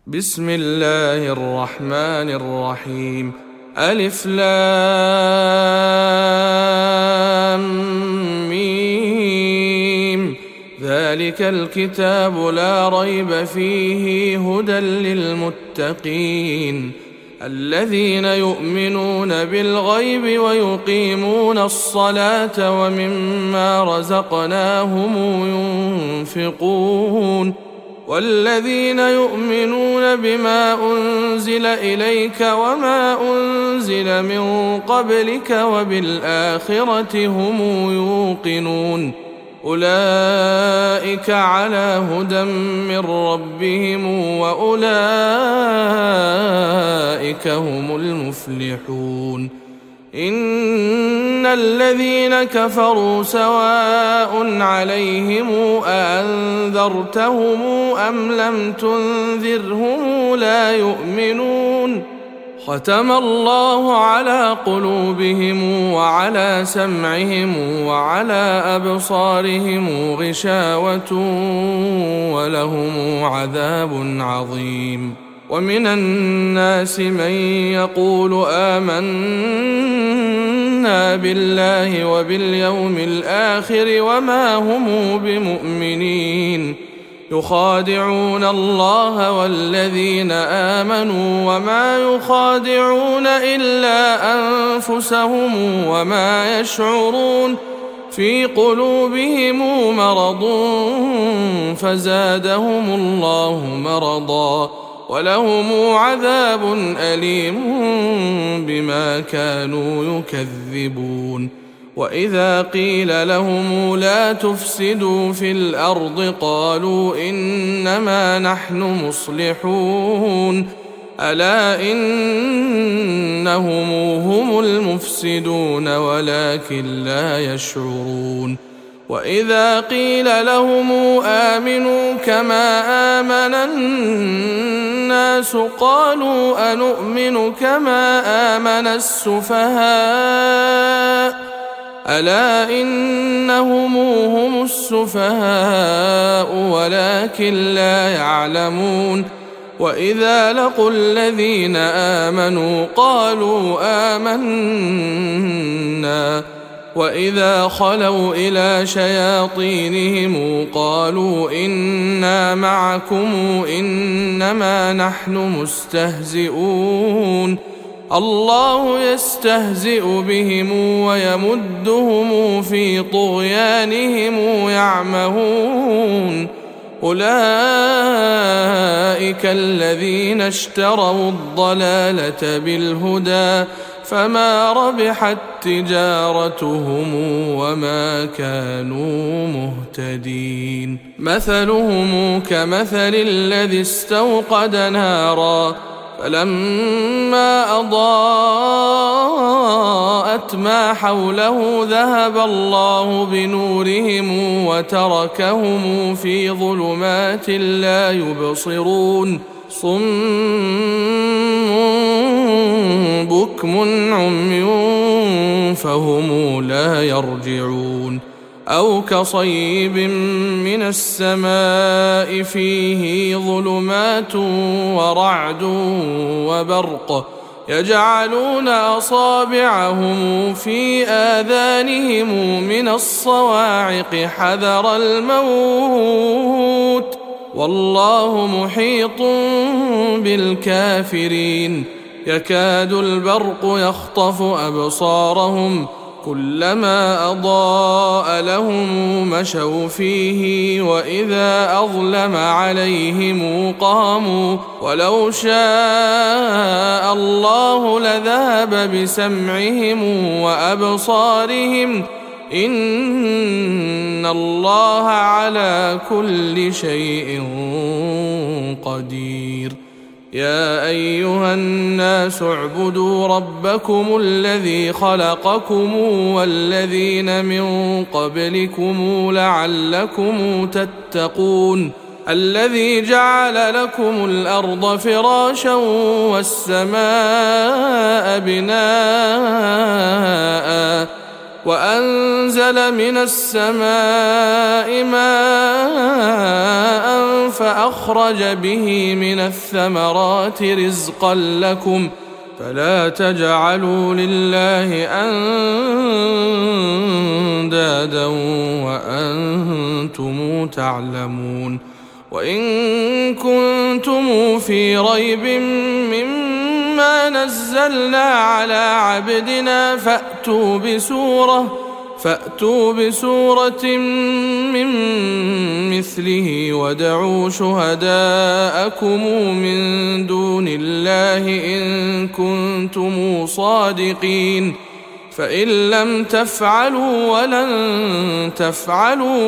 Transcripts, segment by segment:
بسم الله الرحمن الرحيم. ألف لام ميم. ذلك الكتاب لا ريب فيه هدى للمتقين الذين يؤمنون بالغيب ويقيمون الصلاة ومما رزقناهم ينفقون والذين يؤمنون بما أنزل إليك وما أنزل من قبلك وبالآخرة هم يوقنون أولئك على هدى من ربهم وأولئك هم المفلحون. إن الذين كفروا سواء عليهم أأنذرتهم أم لم تنذرهم لا يؤمنون. ختم الله على قلوبهم وعلى سمعهم وعلى أبصارهم غشاوة ولهم عذاب عظيم. ومن الناس من يقول آمنا بالله وباليوم الآخر وما هم بمؤمنين يخادعون الله والذين آمنوا وما يخادعون إلا أنفسهم وما يشعرون. في قلوبهم مرض فزادهم الله مرضا ولهم عذاب أليم بما كانوا يكذبون. وإذا قيل لهم لا تفسدوا في الأرض قالوا إنما نحن مصلحون ألا إنهم هم المفسدون ولكن لا يشعرون. وإذا قيل لهم آمنوا كما آمن الناس قالوا أنؤمن كما آمن السفهاء ألا إنهم هم السفهاء ولكن لا يعلمون. وإذا لقوا الذين آمنوا قالوا آمنا وإذا خلوا إلى شياطينهم قالوا إنا معكم إنما نحن مستهزئون الله يستهزئ بهم ويمدهم في طغيانهم يعمهون. أولئك الذين اشتروا الضلالة بالهدى فما ربحت تجارتهم وما كانوا مهتدين. مثلهم كمثل الذي استوقد نارا فلما أضاءت ما حوله ذهب الله بنورهم وتركهم في ظلمات لا يبصرون صم بكم عمي فهم لا يرجعون. أو كصيب من السماء فيه ظلمات ورعد وبرق يجعلون أصابعهم في آذانهم من الصواعق حذر الموت والله محيط بالكافرين. يكاد البرق يخطف أبصارهم كلما أضاء لهم مشوا فيه وإذا أظلم عليهم قاموا ولو شاء الله لذهب بسمعهم وأبصارهم إن الله على كل شيء قدير. يا أيها الناس اعبدوا ربكم الذي خلقكم والذين من قبلكم لعلكم تتقون الذي جعل لكم الأرض فراشا والسماء بناء وأنزل من السماء ماء فأخرج به من الثمرات رزقا لكم فلا تجعلوا لله أندادا وأنتم تعلمون وإن كنتم في ريب مما نزلنا على عبدنا فأتوا بسورة من مثله وادعوا شهداءكم من دون الله إن كنتم صادقين فإن لم تفعلوا ولن تفعلوا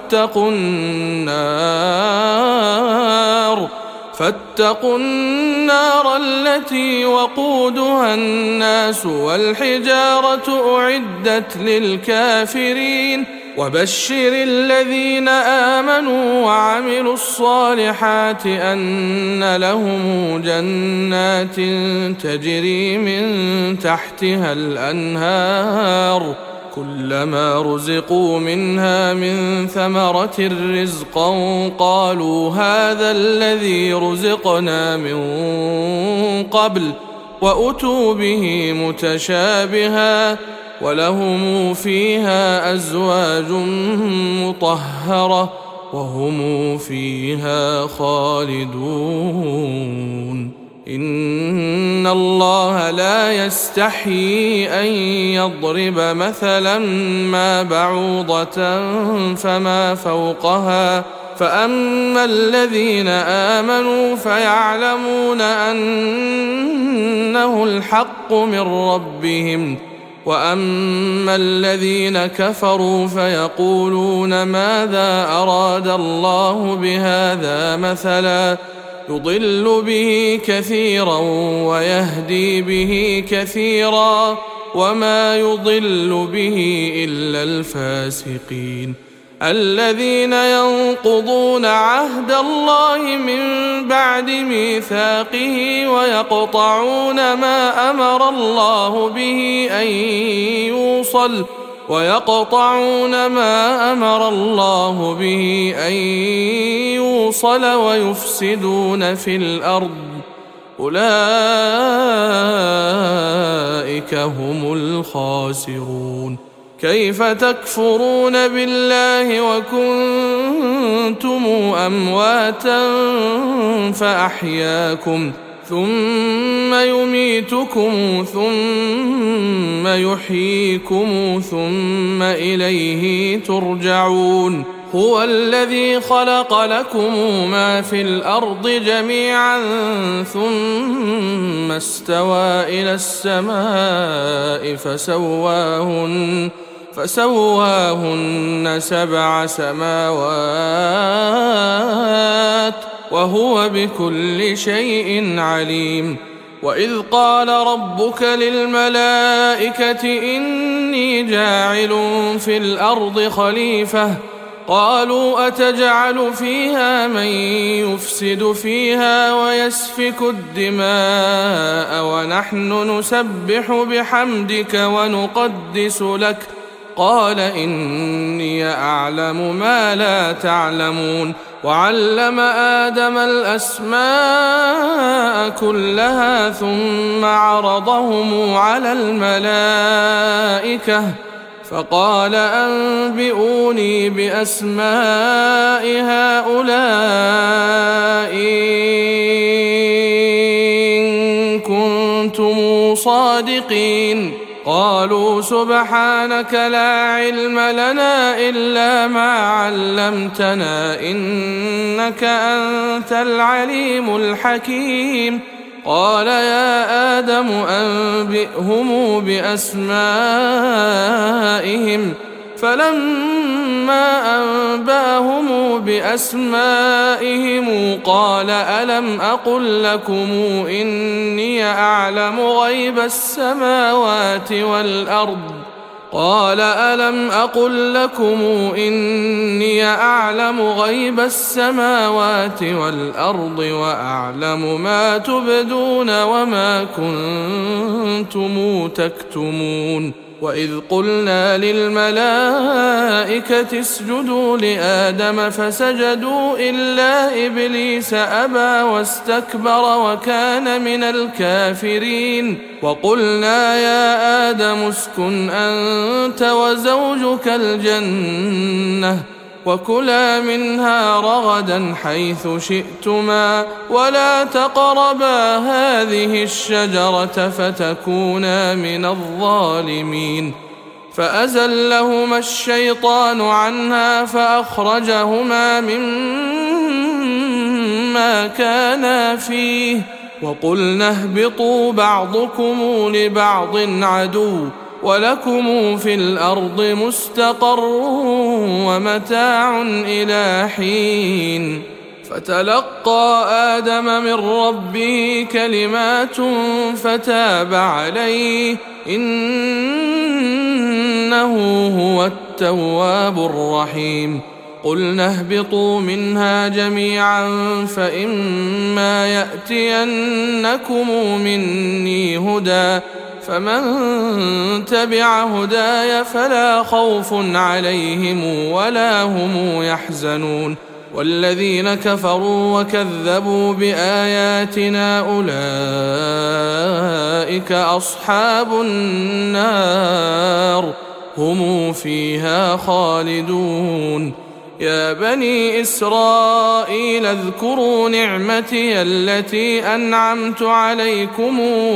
فاتقوا النار التي وقودها الناس والحجارة أعدت للكافرين وبشر الذين آمنوا وعملوا الصالحات أن لهم جنات تجري من تحتها الأنهار كلما رزقوا منها من ثمرة رزقا قالوا هذا الذي رزقنا من قبل وأتوا به متشابها ولهم فيها أزواج مطهرة وهم فيها خالدون إن الله لا يستحيي أن يضرب مثلا ما بعوضة فما فوقها فأما الذين آمنوا فيعلمون أنه الحق من ربهم وأما الذين كفروا فيقولون ماذا أراد الله بهذا مثلا يضل به كثيرا ويهدي به كثيرا وما يضل به إلا الفاسقين الذين ينقضون عهد الله من بعد ميثاقه ويقطعون ما أمر الله به أن يوصل ويفسدون في الأرض أولئك هم الخاسرون كيف تكفرون بالله وكنتم أمواتا فأحياكم ثم يميتكم ثم يحييكم ثم إليه ترجعون هو الذي خلق لكم ما في الأرض جميعا ثم استوى إلى السماء فسواهن 7 سماوات وهو بكل شيء عليم وإذ قال ربك للملائكة إني جاعل في الأرض خليفة قالوا أتجعل فيها من يفسد فيها ويسفك الدماء ونحن نسبح بحمدك ونقدس لك قال إني أعلم ما لا تعلمون وعلم آدم الأسماء كلها ثم عرضهم على الملائكة فقال أنبئوني بأسماء هؤلاء إن كنتم صادقين قالوا سبحانك لا علم لنا إلا ما علمتنا إنك أنت العليم الحكيم قال يا آدم أنبئهم بأسمائهم فلما أنبأهم بأسمائهم قال ألم أقل لكم إني أعلم غيب السماوات والأرض قال ألم أقل لكم إني أعلم غيب السماوات والأرض وأعلم ما تبدون وما كنتم تكتمون وإذ قلنا للملائكة اسجدوا لآدم فسجدوا إلا إبليس أبى واستكبر وكان من الكافرين وقلنا يا آدم اسكن أنت وزوجك الجنة وكلا منها رغدا حيث شئتما ولا تقربا هذه الشجرة فتكونا من الظالمين فأزلهما الشيطان عنها فأخرجهما مما كانا فيه وقلنا اهبطوا بعضكم لبعض عدو ولكم في الأرض مستقر ومتاع إلى حين فتلقى آدم من ربه كلمات فتاب عليه إنه هو التواب الرحيم قلنا اهبطوا منها جميعا فإما يأتينكم مني هدى فمن تبع هداي فلا خوف عليهم ولا هم يحزنون والذين كفروا وكذبوا بآياتنا أولئك أصحاب النار هم فيها خالدون يا بني إسرائيل اذكروا نعمتي التي أنعمت عليكم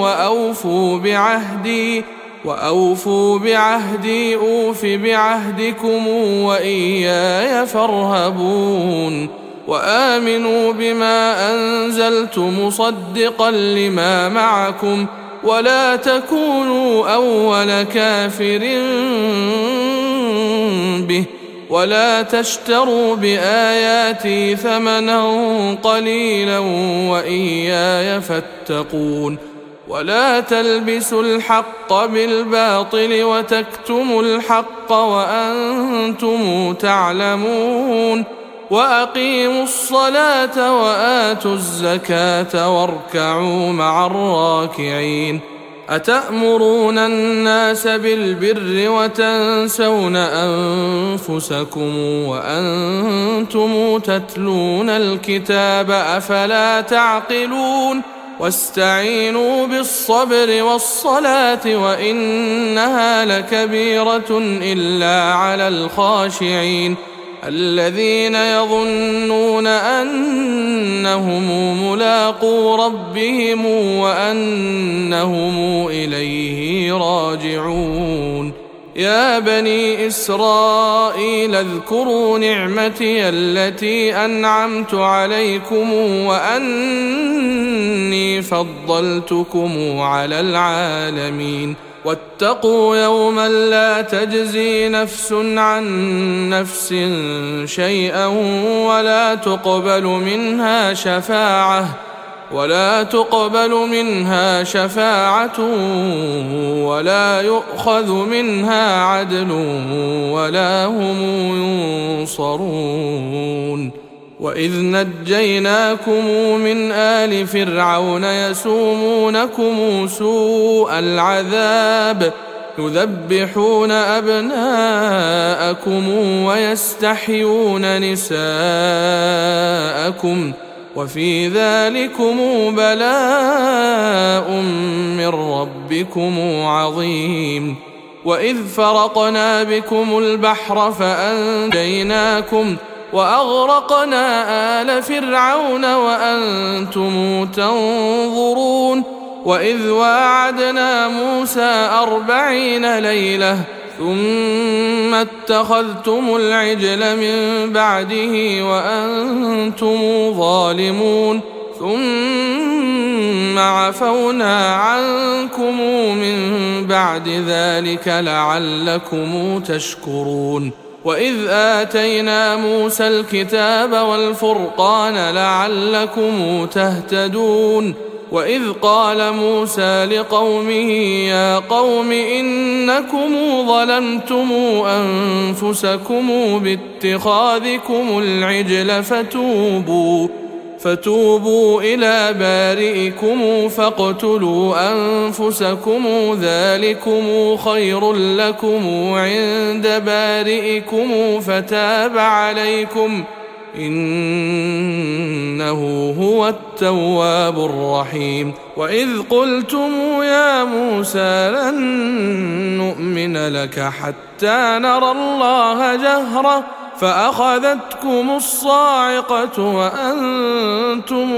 وأوفوا بعهدي أوف بعهدكم وإياي فارهبون وآمنوا بما أنزلت مصدقا لما معكم ولا تكونوا أول كافر به ولا تشتروا بآياتي ثمنا قليلا وإياي فاتقون ولا تلبسوا الحق بالباطل وتكتموا الحق وأنتم تعلمون وأقيموا الصلاة وآتوا الزكاة واركعوا مع الراكعين أتأمرون الناس بالبر وتنسون أنفسكم وأنتم تتلون الكتاب أفلا تعقلون واستعينوا بالصبر والصلاة وإنها لكبيرة إلا على الخاشعين الذين يظنون أنهم ملاقو ربهم وأنهم إليه راجعون يا بني إسرائيل اذكروا نعمتي التي أنعمت عليكم وأني فضلتكم على العالمين واتقوا يوما لا تجزي نفس عن نفس شيئا ولا تقبل منها شفاعة ولا يؤخذ منها عدل ولا هم ينصرون وإذ نجيناكم من آل فرعون يسومونكم سوء العذاب يذبحون أبناءكم ويستحيون نساءكم وفي ذلكم بلاء من ربكم عظيم وإذ فرقنا بكم البحر فأنجيناكم وأغرقنا آل فرعون وأنتم تنظرون وإذ واعدنا موسى 40 ليلة ثم اتخذتم العجل من بعده وأنتم ظالمون ثم عفونا عنكم من بعد ذلك لعلكم تشكرون وإذ آتينا موسى الكتاب والفرقان لعلكم تهتدون وإذ قال موسى لقومه يا قوم إنكم ظلمتم أنفسكم باتخاذكم العجل فتوبوا إلى بارئكم فاقتلوا أنفسكم ذلكم خير لكم عند بارئكم فتاب عليكم إنه هو التواب الرحيم. وإذ قلتم يا موسى لن نؤمن لك حتى نرى الله جهرة فأخذتكم الصاعقة وأنتم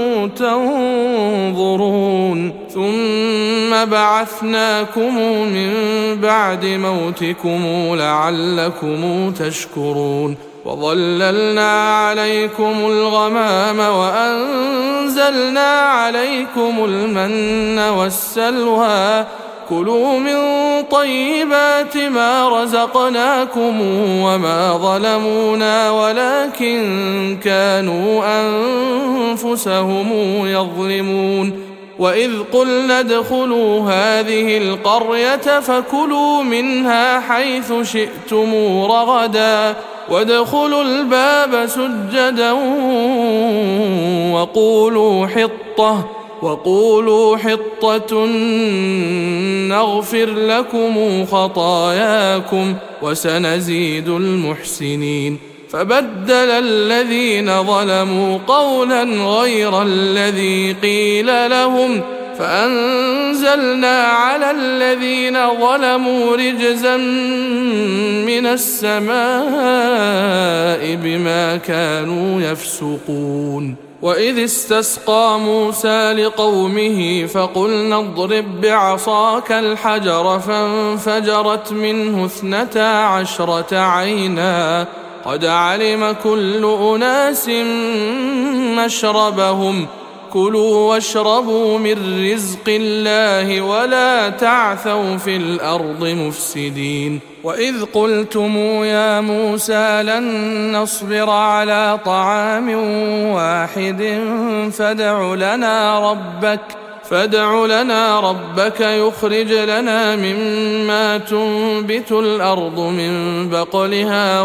تنظرون ثم بعثناكم من بعد موتكم لعلكم تشكرون وظللنا عليكم الغمام وأنزلنا عليكم المن والسلوى كلوا من طيبات ما رزقناكم وما ظلمونا ولكن كانوا أنفسهم يظلمون. وإذ قلنا ادخلوا هذه القرية فكلوا منها حيث شئتم رغدا وادخلوا الباب سجدا وقولوا حطة نغفر لكم خطاياكم وسنزيد المحسنين. فبدل الذين ظلموا قولا غير الذي قيل لهم فأنزلنا على الذين ظلموا رجزا من السماء بما كانوا يفسقون. وإذ استسقى موسى لقومه فقلنا اضرب بعصاك الحجر فانفجرت منه 12 عينا قد علم كل أناس مشربهم كلوا واشربوا من رزق الله ولا تعثوا في الأرض مفسدين. وإذ قلتم يا موسى لن نصبر على طعام واحد فادع لنا ربك يخرج لنا مما تنبت الأرض من بقلها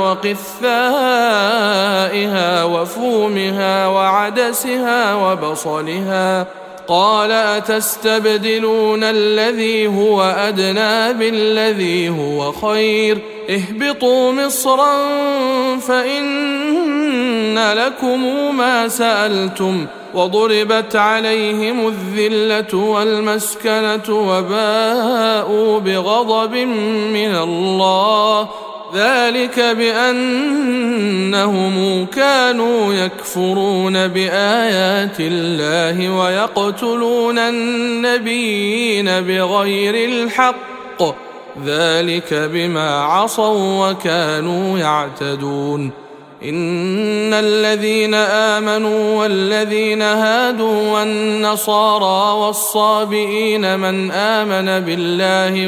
وقثائها وفومها وعدسها وبصلها قال أتستبدلون الذي هو أدنى بالذي هو خير اهبطوا مصرا فإن لكم ما سألتم وضربت عليهم الذلة والمسكنة وباءوا بغضب من الله ذلك بأنهم كانوا يكفرون بآيات الله ويقتلون النبيين بغير الحق ذلك بما عصوا وكانوا يعتدون. إن الذين آمنوا والذين هادوا والنصارى والصابئين من آمن بالله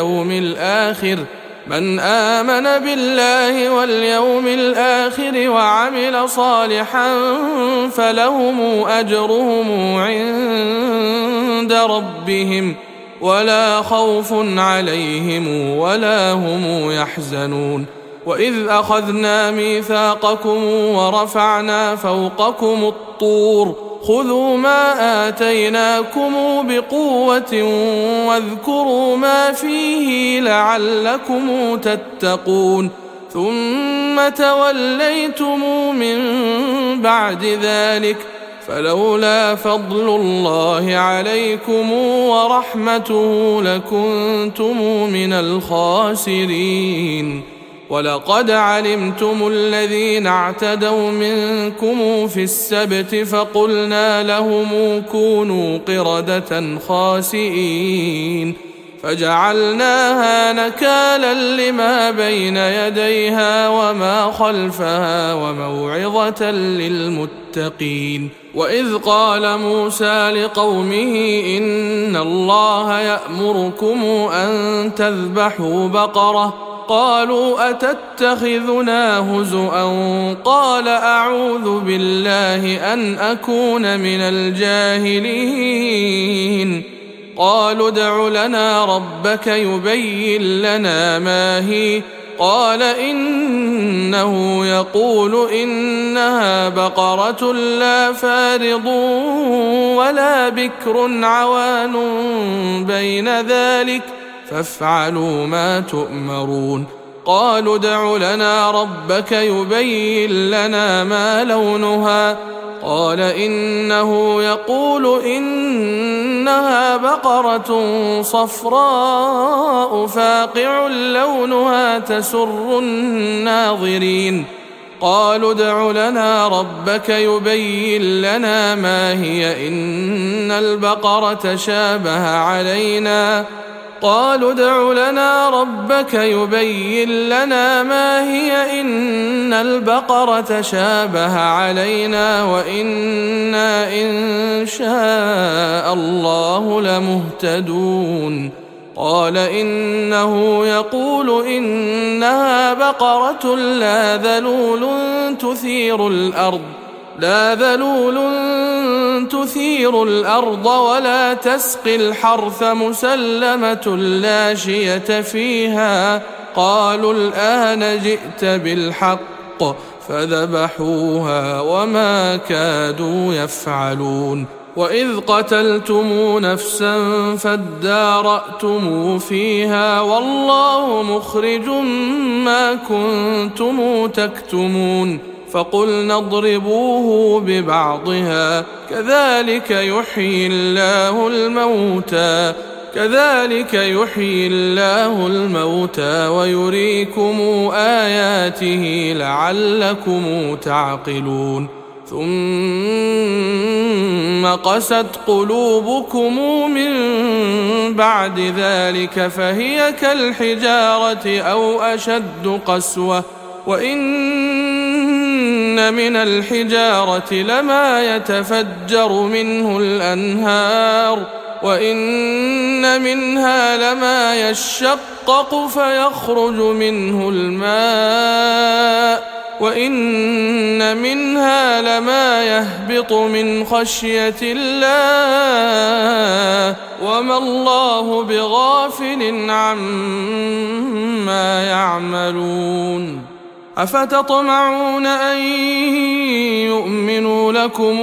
واليوم الآخر وعمل صالحا فلهم أجرهم عند ربهم ولا خوف عليهم ولا هم يحزنون. وإذ أخذنا ميثاقكم ورفعنا فوقكم الطور خذوا ما آتيناكم بقوة واذكروا ما فيه لعلكم تتقون ثم توليتم من بعد ذلك فلولا فضل الله عليكم ورحمته لكنتم من الخاسرين. ولقد علمتم الذين اعتدوا منكم في السبت فقلنا لهم كونوا قردة خاسئين فجعلناها نكالا لما بين يديها وما خلفها وموعظة للمتقين. وإذ قال موسى لقومه إن الله يأمركم أن تذبحوا بقرة قالوا أتتخذنا هزؤا قال أعوذ بالله أن أكون من الجاهلين. قالوا ادع لنا ربك يبين لنا ما هي قال إنه يقول إنها بقرة لا فارض ولا بكر عوان بين ذلك فافعلوا ما تؤمرون. قالوا ادع لنا ربك يبين لنا ما لونها قال إنه يقول إنها بقرة صفراء فاقع لونها تسر الناظرين. قالوا ادع لنا ربك يبين لنا ما هي إن البقرة شابه علينا قالوا ادع لنا ربك يبين لنا ما هي إن البقرة شابه علينا وإنا إن شاء الله لمهتدون. قال إنه يقول إنها بقرة لا ذلول تثير الأرض ولا تسقي الحرث مسلمة لا شية فيها. قالوا الآن جئت بالحق فذبحوها وما كادوا يفعلون. وإذ قتلتم نفسا فادارأتم فيها والله مخرج ما كنتم تكتمون. فقلنا اضربوه ببعضها كذلك يحيي الله الموتى ويريكم آياته لعلكم تعقلون. ثم قست قلوبكم من بعد ذلك فهي كالحجارة أو أشد قسوة وإن من الحجارة لما يتفجر منه الأنهار وإن منها لما يشقق فيخرج منه الماء وإن منها لما يهبط من خشية الله وما الله بغافل عما يعملون. أفتطمعون أن يؤمنوا لكم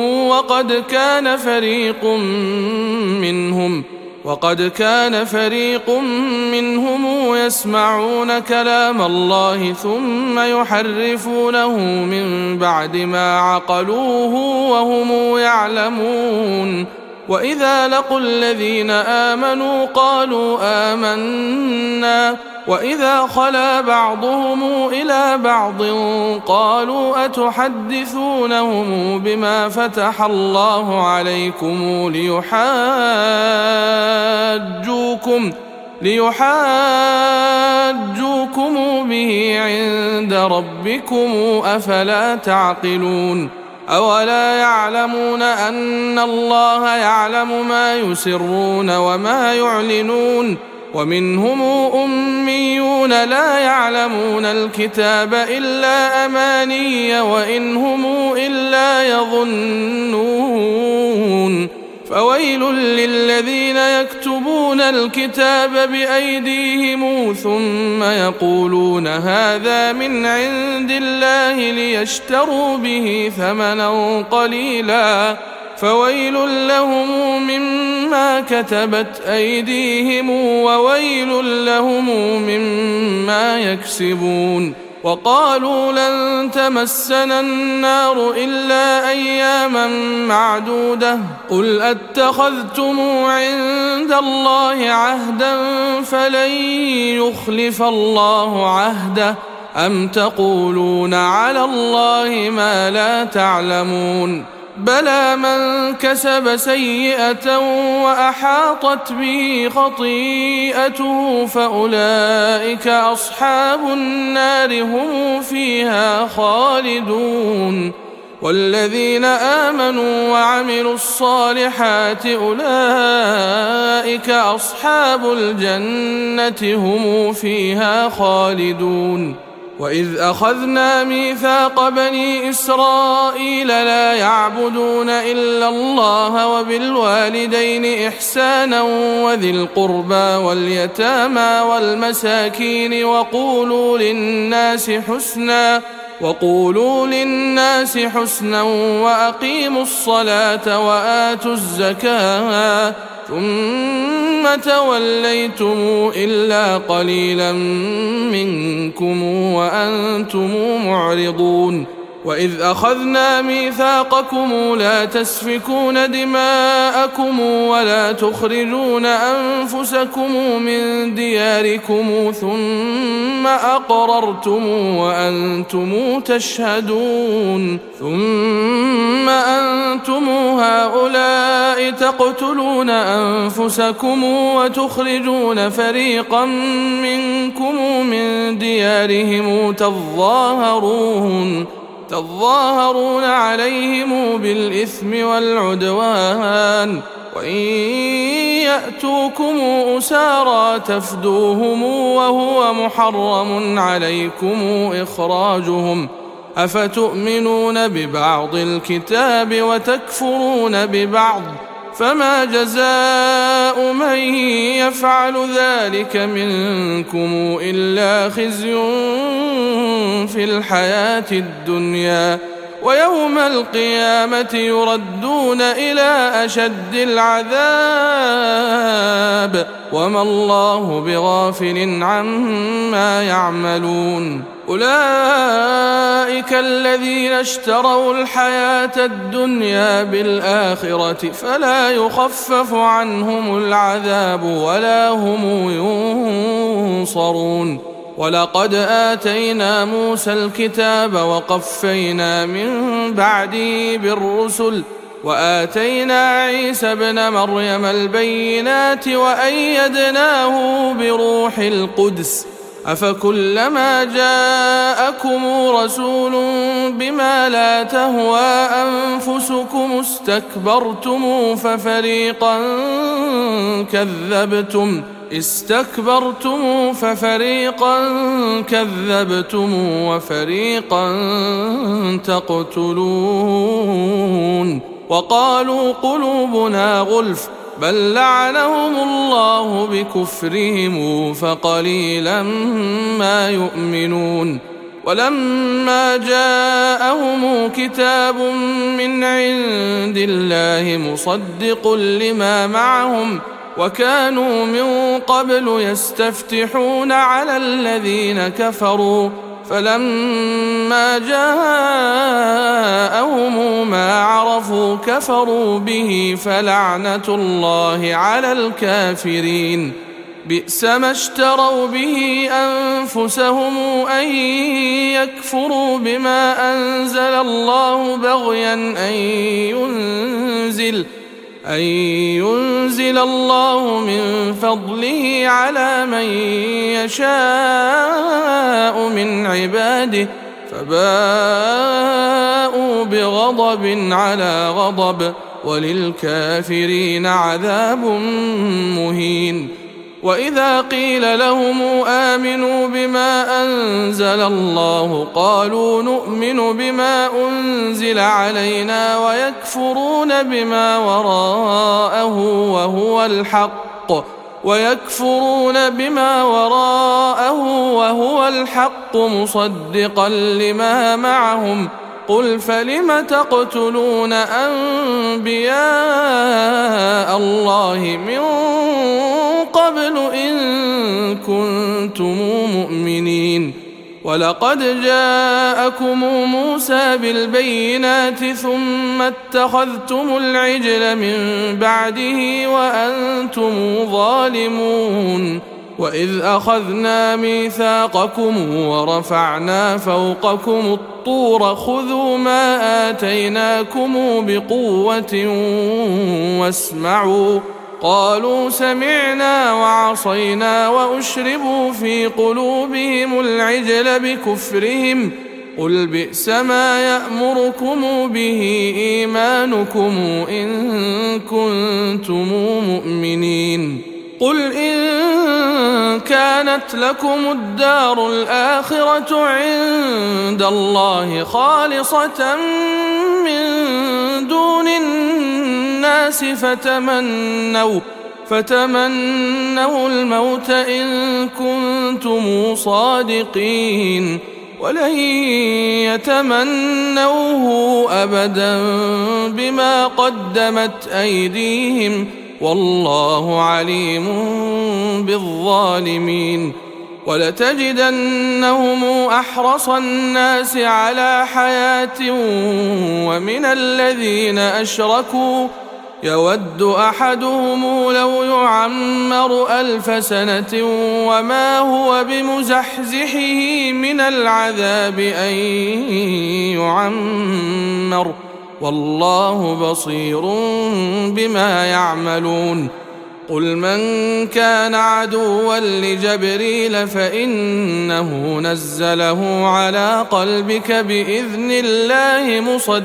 وقد كان فريق منهم يسمعون كلام الله ثم يحرفونه من بعد ما عقلوه وهم يعلمون. وإذا لقوا الذين آمنوا قالوا آمنا وإذا خلا بعضهم إلى بعض قالوا أتحدثونهم بما فتح الله عليكم ليحاجوكم به عند ربكم أفلا تعقلون. أولا يعلمون أن الله يعلم ما يسرون وما يعلنون ومنهم أميون لا يعلمون الكتاب إلا أماني وإن هم إلا يظنون. فويل للذين يكتبون الكتاب بأيديهم ثم يقولون هذا من عند الله ليشتروا به ثمنا قليلا فويل لهم مما كتبت أيديهم وويل لهم مما يكسبون. وقالوا لن تمسنا النار إلا أياما معدودة قل أتخذتم عند الله عهدا فلن يخلف الله عهده أم تقولون على الله ما لا تعلمون. بلى من كسب سيئة وأحاطت به خطيئته فأولئك أصحاب النار هم فيها خالدون. والذين آمنوا وعملوا الصالحات أولئك أصحاب الجنة هم فيها خالدون. وإذ أخذنا ميثاق بني إسرائيل لا يعبدون إلا الله وبالوالدين إحسانا وذي القربى واليتامى والمساكين وقولوا للناس حسنا وأقيموا الصلاة وآتوا الزكاة ثم توليتم إلا قليلا منكم وأنتم معرضون وإذ أخذنا ميثاقكم لا تسفكون دماءكم ولا تخرجون أنفسكم من دياركم ثم أقررتم وأنتم تشهدون ثم أنتم هؤلاء تقتلون أنفسكم وتخرجون فريقا منكم من ديارهم تظاهرون عليهم بالإثم والعدوان وإن يأتوكم أسارى تفدوهم وهو محرم عليكم إخراجهم أفتؤمنون ببعض الكتاب وتكفرون ببعض فما جزاء من يفعل ذلك منكم إلا خزي في الحياة الدنيا ويوم القيامة يردون إلى أشد العذاب وما الله بغافل عما يعملون أولئك الذين اشتروا الحياة الدنيا بالآخرة فلا يخفف عنهم العذاب ولا هم ينصرون ولقد آتينا موسى الكتاب وقفينا من بعده بالرسل وآتينا عيسى ابن مريم البينات وأيدناه بروح القدس أفكلما جاءكم رسول بما لا تهوى أنفسكم استكبرتم ففريقا كذبتم وفريقا تقتلون وقالوا قلوبنا غلف بل لعنهم الله بكفرهم فقليلا ما يؤمنون ولما جاءهم كتاب من عند الله مصدق لما معهم وكانوا من قبل يستفتحون على الذين كفروا فلما جاءهم ما عرفوا كفروا به فلعنة الله على الكافرين بئس ما اشتروا به أنفسهم أن يكفروا بما أنزل الله بغيا أن ينزل الله من فضله على من يشاء من عباده فباءوا بغضب على غضب وللكافرين عذاب مهين وإذا قيل لهم آمنوا بما أنزل الله قالوا نؤمن بما أنزل علينا ويكفرون بما وراءه وهو الحق مصدقا لما معهم قل فلم تقتلون أنبياء الله من قبل إن كنتم مؤمنين ولقد جاءكم موسى بالبينات ثم اتخذتم العجل من بعده وأنتم ظالمون وإذ أخذنا ميثاقكم ورفعنا فوقكم الطور خذوا ما آتيناكم بقوة واسمعوا قالوا سمعنا وعصينا وأشربوا في قلوبهم العجل بكفرهم قل بئس ما يأمركم به إيمانكم إن كنتم مؤمنين قل إن كانت لكم الدار الآخرة عند الله خالصة من دون الناس فتمنوا الموت إن كنتم صادقين ولن يتمنوه أبدا بما قدمت أيديهم والله عليم بالظالمين. ولتجدنهم أحرص الناس على حياة ومن الذين أشركوا يود أحدهم لو يعمر 1000 سنة وما هو بمزحزحه من العذاب أن يعمر والله بصير بما يعملون. قل من كان عدوا لجبريل فإنه نزله على قلبك بإذن الله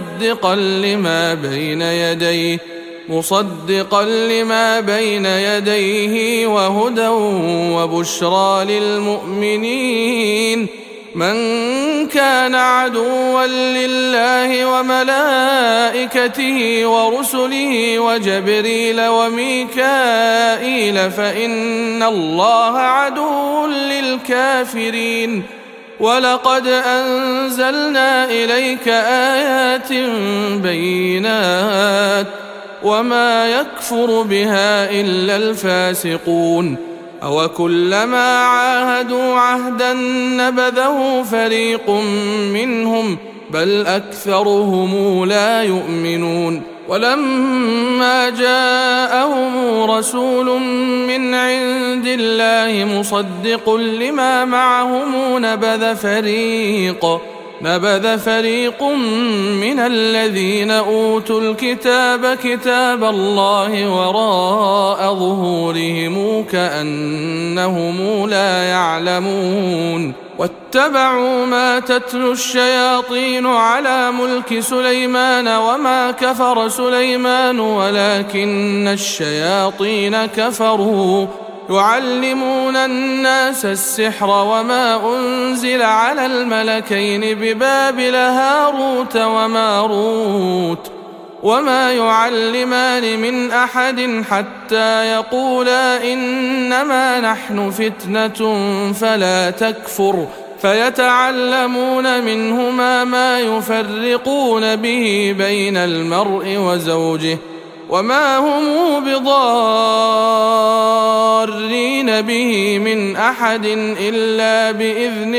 مصدقا لما بين يديه وهدى وبشرى للمؤمنين. من كان عدوا لله وملائكته ورسله وجبريل وميكائيل فإن الله عدو للكافرين. ولقد أنزلنا إليك آيات بينات وما يكفر بها إلا الفاسقون. أوكلما عاهدوا عهدا نبذه فريق منهم بل أكثرهم لا يؤمنون. ولما جاءهم رسول من عند الله مصدق لما معهم نبذ فريق من الذين أوتوا الكتاب كتاب الله وراء ظهورهم كأنهم لا يعلمون. واتبعوا ما تتلو الشياطين على ملك سليمان وما كفر سليمان ولكن الشياطين كفروا يعلمون الناس السحر وما أنزل على الملكين ببابل هاروت وماروت وما يعلمان من أحد حتى يقولا إنما نحن فتنة فلا تكفر فيتعلمون منهما ما يفرقون به بين المرء وزوجه وما هم بضارين به من أحد إلا بإذن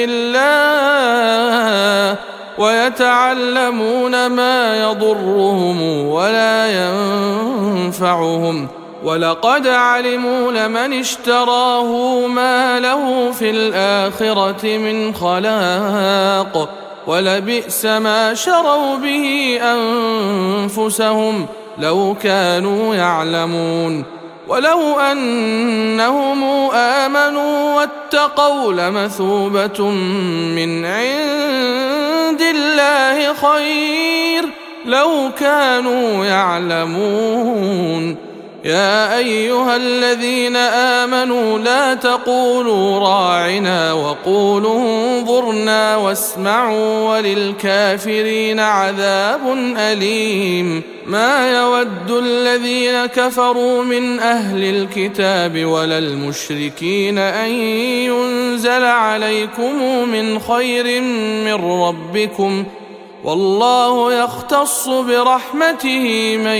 الله ويتعلمون ما يضرهم ولا ينفعهم ولقد علموا لمن اشتراه ما له في الآخرة من خلاق ولبئس ما شروا به أنفسهم لو كانوا يعلمون. ولو أنهم آمنوا واتقوا لمثوبة من عند الله خير لو كانوا يعلمون. يا أيها الذين آمنوا لا تقولوا راعنا وقولوا انظرنا واسمعوا وللكافرين عذاب أليم. ما يود الذين كفروا من أهل الكتاب ولا المشركين أن ينزل عليكم من خير من ربكم والله يختص برحمته من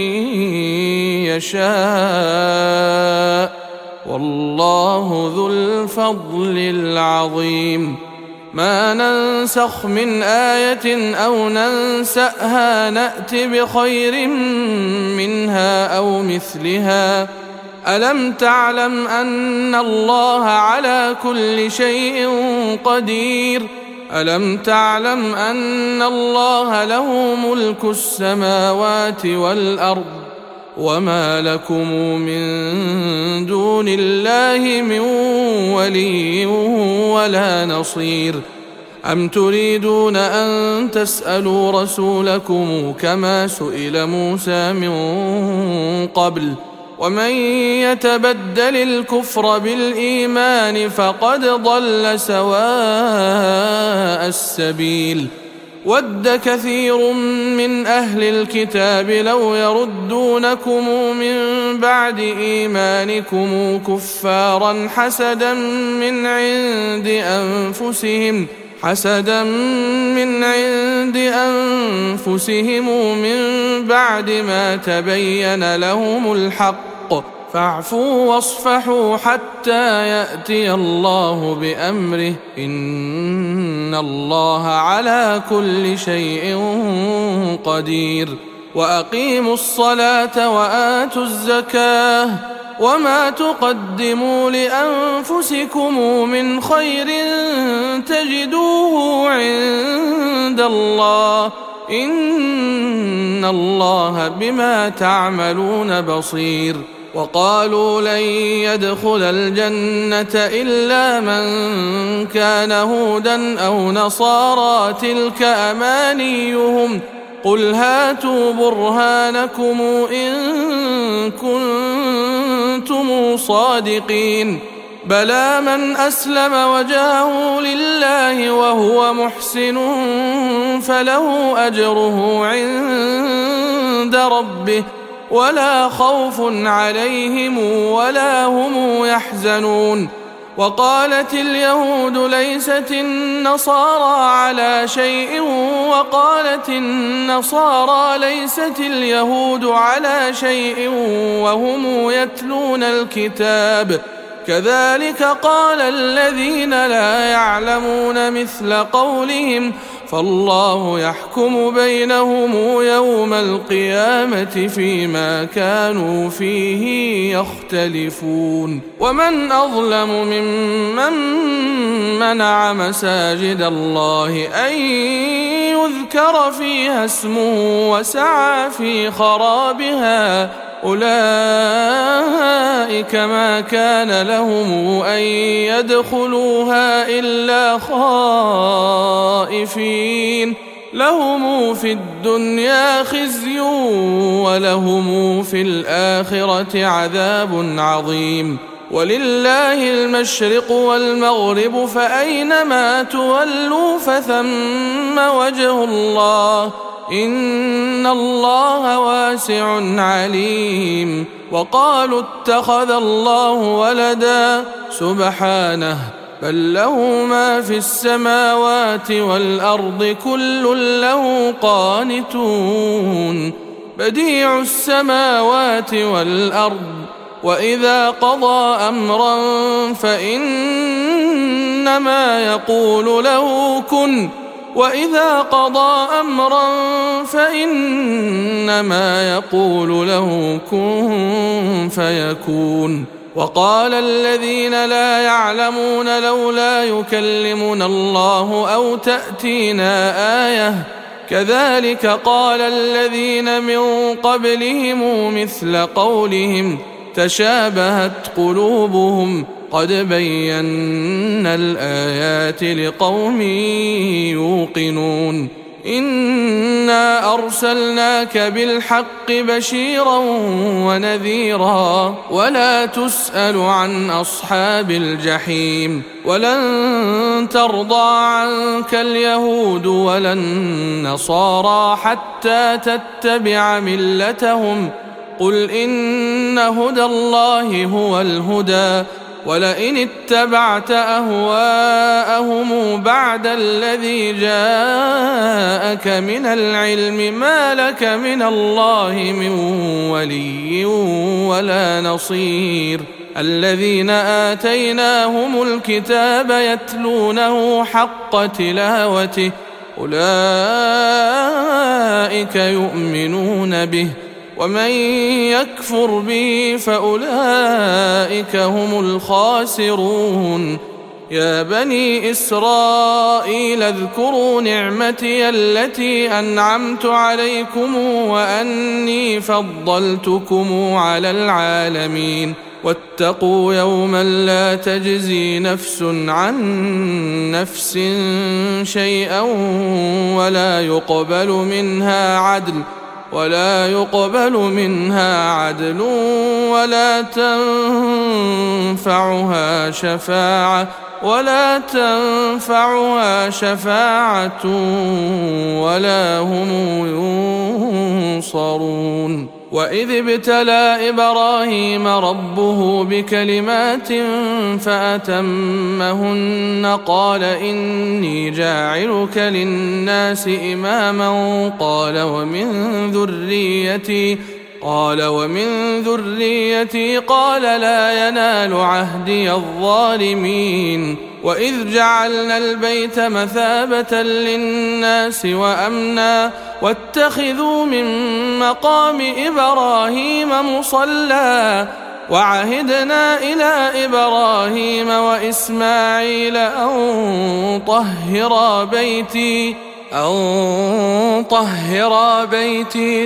يشاء والله ذو الفضل العظيم. ما ننسخ من آية أو ننسأها نأت بخير منها أو مثلها. ألم تعلم أن الله على كل شيء قدير. ألم تعلم أن الله له ملك السماوات والأرض وما لكم من دون الله من ولي ولا نصير. أم تريدون أن تسألوا رسولكم كما سئل موسى من قبل ومن يتبدل الكفر بالإيمان فقد ضل سواء السبيل. ود كثير من أهل الكتاب لو يردونكم من بعد إيمانكم كفارا حسدا من عند أنفسهم من بعد ما تبين لهم الحق، فاعفوا واصفحوا حتى يأتي الله بأمره، إن الله على كل شيء قدير. وأقيموا الصلاة وآتوا الزكاة وما تقدموا لأنفسكم من خير تجدوه عند الله، إن الله بما تعملون بصير. وقالوا لن يدخل الجنة إلا من كان هودا أو نصارى تلك أمانيهم قل هاتوا برهانكم إن كنتم صادقين. بلى من أسلم وجهه لله وهو محسن فله أجره عند ربه ولا خوف عليهم ولا هم يحزنون. وقالت اليهود ليست النصارى على شيء وقالت النصارى ليست اليهود على شيء وهم يتلون الكتاب، كذلك قال الذين لا يعلمون مثل قولهم، فالله يحكم بينهم يوم القيامة فيما كانوا فيه يختلفون. ومن أظلم ممن منع مساجد الله أن يذكر فيها اسمه وسعى في خرابها، أولئك ما كان لهم أن يدخلوها إلا خائفين، لهم في الدنيا خزي ولهم في الآخرة عذاب عظيم. ولله المشرق والمغرب فأينما تولوا فثم وجه الله، إن الله واسع عليم. وقالوا اتخذ الله ولدا، سبحانه بل له ما في السماوات والأرض كل له قانتون، بديع السماوات والأرض وإذا قضى أمرا فإنما يقول له كن، وإذا قضى أمرا فإنما يقول له كن فيكون. وقال الذين لا يعلمون لولا يكلمنا الله أو تأتينا آية، كذلك قال الذين من قبلهم مثل قولهم تشابهت قلوبهم، قد بينا الآيات لقوم يوقنون. إنا أرسلناك بالحق بشيرا ونذيرا ولا تسأل عن أصحاب الجحيم. ولن ترضى عنك اليهود ولا النصارى حتى تتبع ملتهم، قل إن هدى الله هو الهدى، ولئن اتبعت أهواءهم بعد الذي جاءك من العلم ما لك من الله من ولي ولا نصير. الذين آتيناهم الكتاب يتلونه حق تلاوته أولئك يؤمنون به، ومن يكفر به فأولئك هم الخاسرون. يا بني إسرائيل اذكروا نعمتي التي أنعمت عليكم وأني فضلتكم على العالمين، واتقوا يوما لا تجزي نفس عن نفس شيئا ولا يقبل منها عدل ولا يقبل منها عدل ولا تنفعها شفاعة ولا هم ينصرون. وإذ ابتلى إبراهيم ربه بكلمات فأتمهن قال إني جاعلك للناس إماما قال ومن ذريتي قال لا ينال عهدي الظالمين. وإذ جعلنا البيت مثابة للناس وأمنا واتخذوا من مقام إبراهيم مصلى وعهدنا إلى إبراهيم وإسماعيل أن طهرا بيتي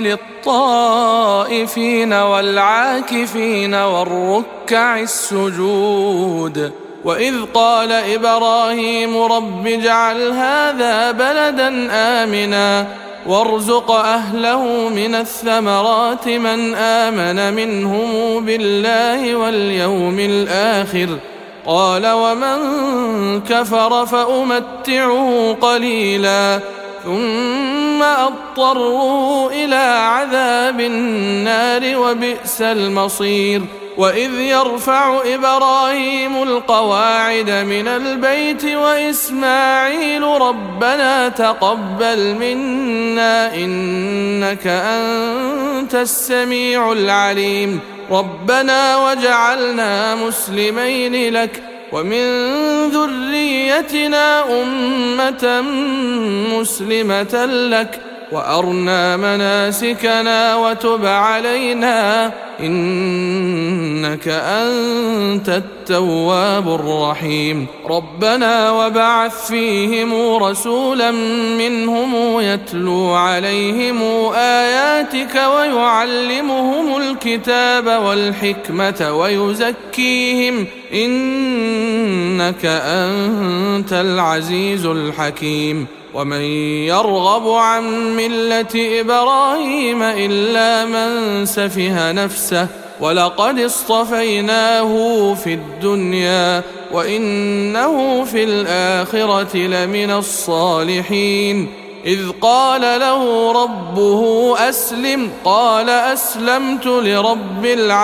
للطائفين والعاكفين والركع السجود. وإذ قال إبراهيم رب اجعل هذا بلدا آمنا وارزق أهله من الثمرات من آمن منهم بالله واليوم الآخر قال ومن كفر فأمتعه قليلا ثم أضطره إلى عذاب النار وبئس المصير. وإذ يرفع إبراهيم القواعد من البيت وإسماعيل ربنا تقبل منا إنك أنت السميع العليم ربنا وجعلنا مسلمين لك ومن ذريتنا أمة مسلمة لك وأرنا مناسكنا وتب علينا إنك أنت التواب الرحيم. ربنا وبعث فيهم رسولا منهم يتلو عليهم آياتك ويعلمهم الكتاب والحكمة ويزكيهم إنك أنت العزيز الحكيم. ومن يرغب عن ملة إبراهيم إلا من سفه نفسه ولقد اصطفيناه في الدنيا وإنه في الآخرة لمن الصالحين. إذ قال له ربه أسلم قال أسلمت لرب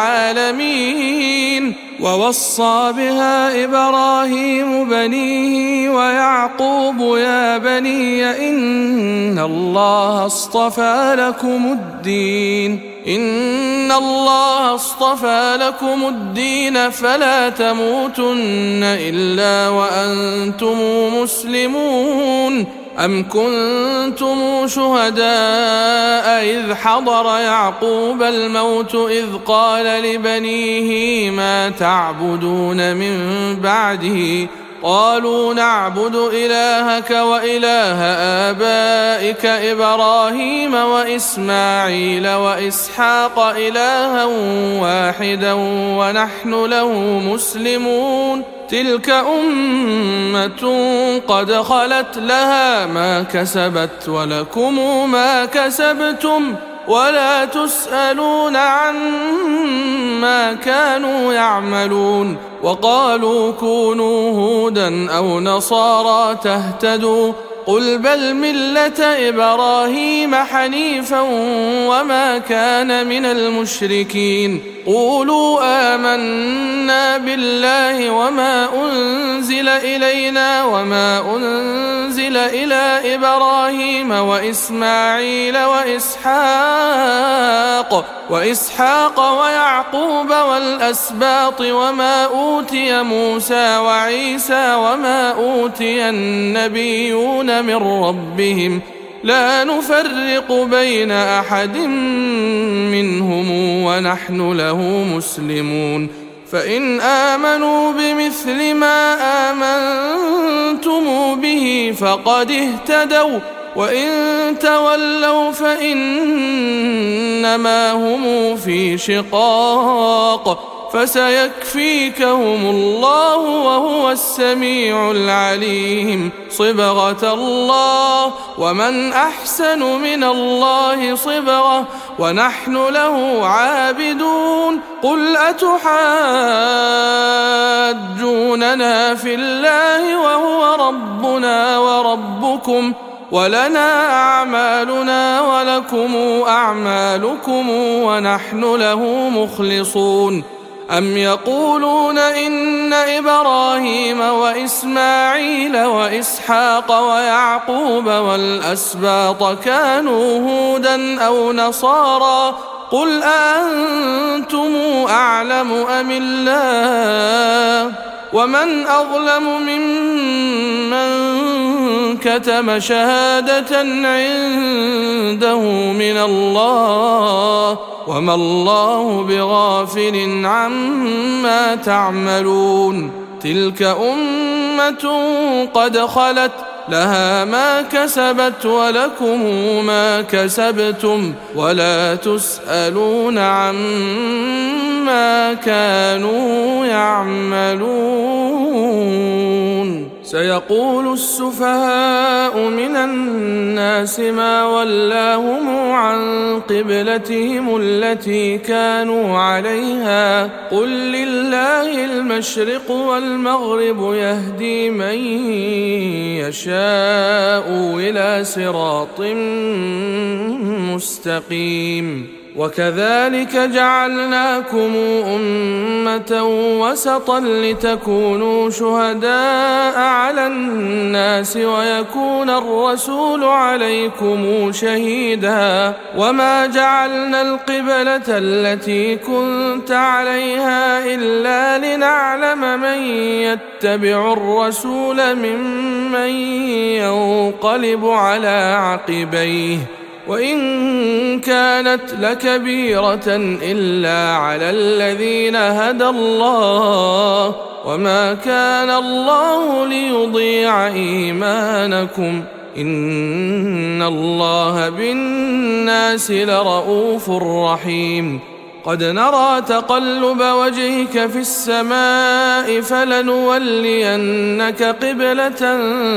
العالمين. ووصى بها إبراهيم بنيه ويعقوب يا بني إن الله اصطفى لكم الدين فلا تموتن إلا وأنتم مسلمون. أم كنتم شهداء إذ حضر يعقوب الموت إذ قال لبنيه ما تعبدون من بعده قالوا نعبد إلهك وإله آبائك إبراهيم وإسماعيل وإسحاق إلها واحدا ونحن له مسلمون. تلك أمة قد خلت لها ما كسبت ولكم ما كسبتم ولا تسألون عما كانوا يعملون. وقالوا كونوا هودا أو نصارى تهتدوا قل بل ملة إبراهيم حنيفا وما كان من المشركين. قولوا آمنا بالله وما أنزل إلينا وما أنزل إلى إبراهيم وإسماعيل وإسحاق ويعقوب والأسباط وما أوتي موسى وعيسى وما أوتي النبيون من ربهم لا نفرق بين أحد منهم ونحن له مسلمون. فإن آمنوا بمثل ما آمنتم به فقد اهتدوا وإن تولوا فإنما هم في شقاق فسيكفيكهم الله وهو السميع العليم. صبغة الله، ومن أحسن من الله صبغة، ونحن له عابدون. قل أتحاجوننا في الله وهو ربنا وربكم، ولنا أعمالنا ولكم أعمالكم ونحن له مخلصون. أم يقولون إن إبراهيم وإسماعيل وإسحاق ويعقوب والأسباط كانوا هودا أو نصارى؟ قل أأنتم أعلم أم الله؟ ومن أظلم ممن كتم شهادة عنده من الله، وما الله بغافل عما تعملون. تلك أمة قد خلت، لها ما كسبت ولكم ما كسبتم، ولا تسألون عما كانوا يعملون. سيقول السفهاء من الناس ما ولاهم عن قبلتهم التي كانوا عليها، قل لله المشرق والمغرب يهدي من يشاء إلى صراط مستقيم. وكذلك جعلناكم أمة وسطا لتكونوا شهداء على الناس ويكون الرسول عليكم شهيدا. وما جعلنا القبلة التي كنت عليها إلا لنعلم من يتبع الرسول ممن ينقلب على عقبيه، وإن كانت لكبيرة إلا على الذين هدى الله، وما كان الله ليضيع إيمانكم، إن الله بالناس لرؤوف رحيم. قد نرى تقلب وجهك في السماء فلنولينك قبلة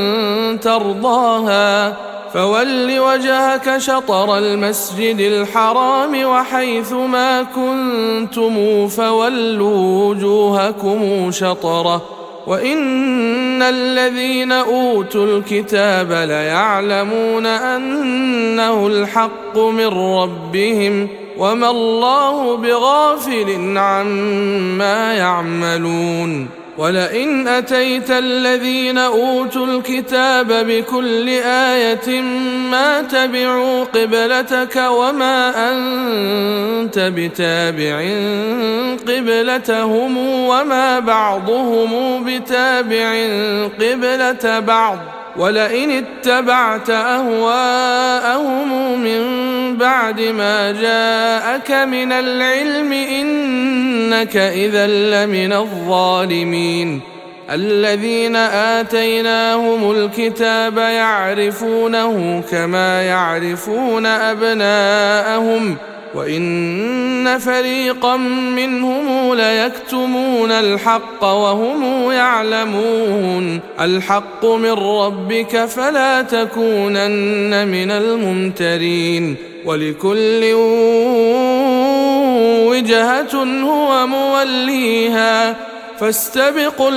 ترضاها، فول وجهك شطر المسجد الحرام وحيث ما كنتم فولوا وجوهكم شطره، وإن الذين أوتوا الكتاب ليعلمون أنه الحق من ربهم، وما الله بغافل عما يعملون. ولئن أتيت الذين أوتوا الكتاب بكل آية ما تبعوا قبلتك وما أنت بتابع قبلتهم وما بعضهم بتابع قبلة بعض، ولئن اتبعت أهواءهم من بعد ما جاءك من العلم إنك إذا لمن الظالمين. الذين آتيناهم الكتاب يعرفونه كما يعرفون أبناءهم، وإن فريقا منهم ليكتمون الحق وهم يعلمون. الحق من ربك فلا تكونن من الممترين، ولكل وجهة هو موليها، فاستبقوا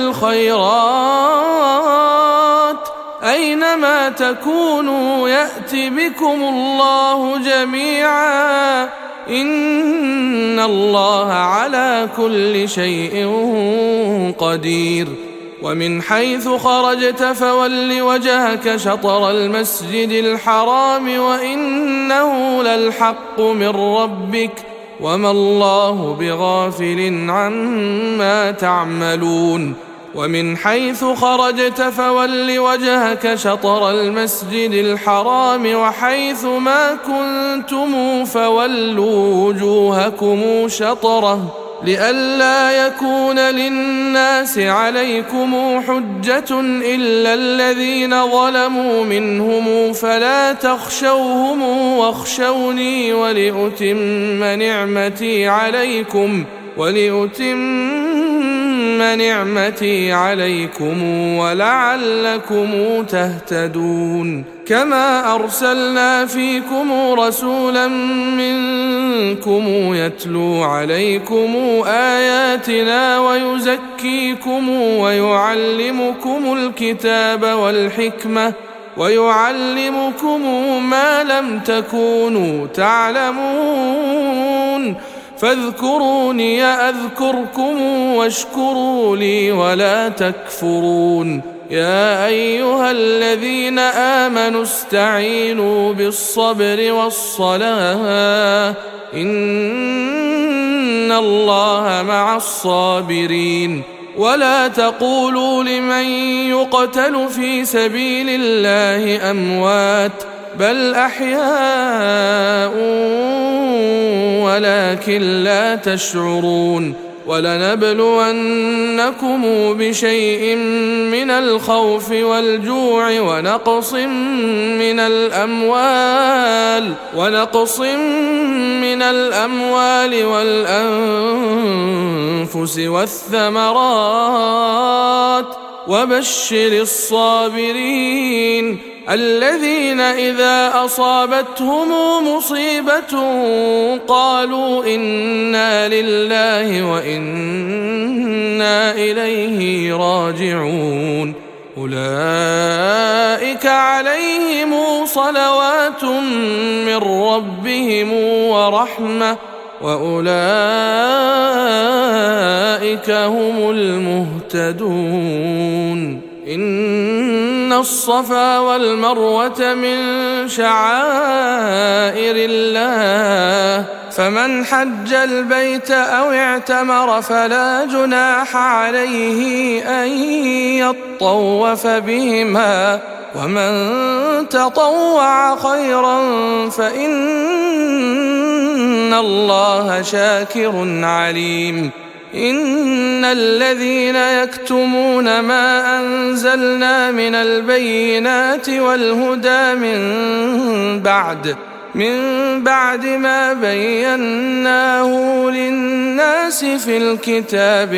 الخيرات أينما تكونوا يأت بكم الله جميعا، إن الله على كل شيء قدير. ومن حيث خرجت فول وجهك شطر المسجد الحرام وإنه للحق من ربك، وما الله بغافل عما تعملون. ومن حيث خرجت فول وجهك شطر المسجد الحرام وحيث ما كنتم فولوا وجوهكم شطره، لئلا يكون للناس عليكم حجة إلا الذين ظلموا منهم، فلا تخشوهم واخشوني ولأتم نعمتي عليكم ولأتم نعمتي عليكم ولعلكم تهتدون. كما أرسلنا فيكم رسولا منكم يتلو عليكم آياتنا ويزكيكم ويعلمكم الكتاب والحكمة ويعلمكم ما لم تكونوا تعلمون. فاذكروني أذكركم واشكروا لي ولا تكفرون. يا أيها الذين آمنوا استعينوا بالصبر والصلاة إن الله مع الصابرين. ولا تقولوا لمن يقتل في سبيل الله أموات بل أحياء ولكن لا تشعرون. ولنبلونكم بشيء من الخوف والجوع ونقص من الأموال والأنفس والثمرات وبشر الصابرين الذين إذا أصابتهم مصيبة قالوا إنا لله وإنا إليه راجعون. أولئك عليهم صلوات من ربهم ورحمة وأولئك هم المهتدون. إن الصفا والمروة من شعائر الله فمن حج البيت أو اعتمر فلا جناح عليه أن يطوف بهما ومن تطوع خيرا فإن الله شاكر عليم. إن الذين يكتمون ما أنزلنا من البينات والهدى من بعد ما بيناه للناس في الكتاب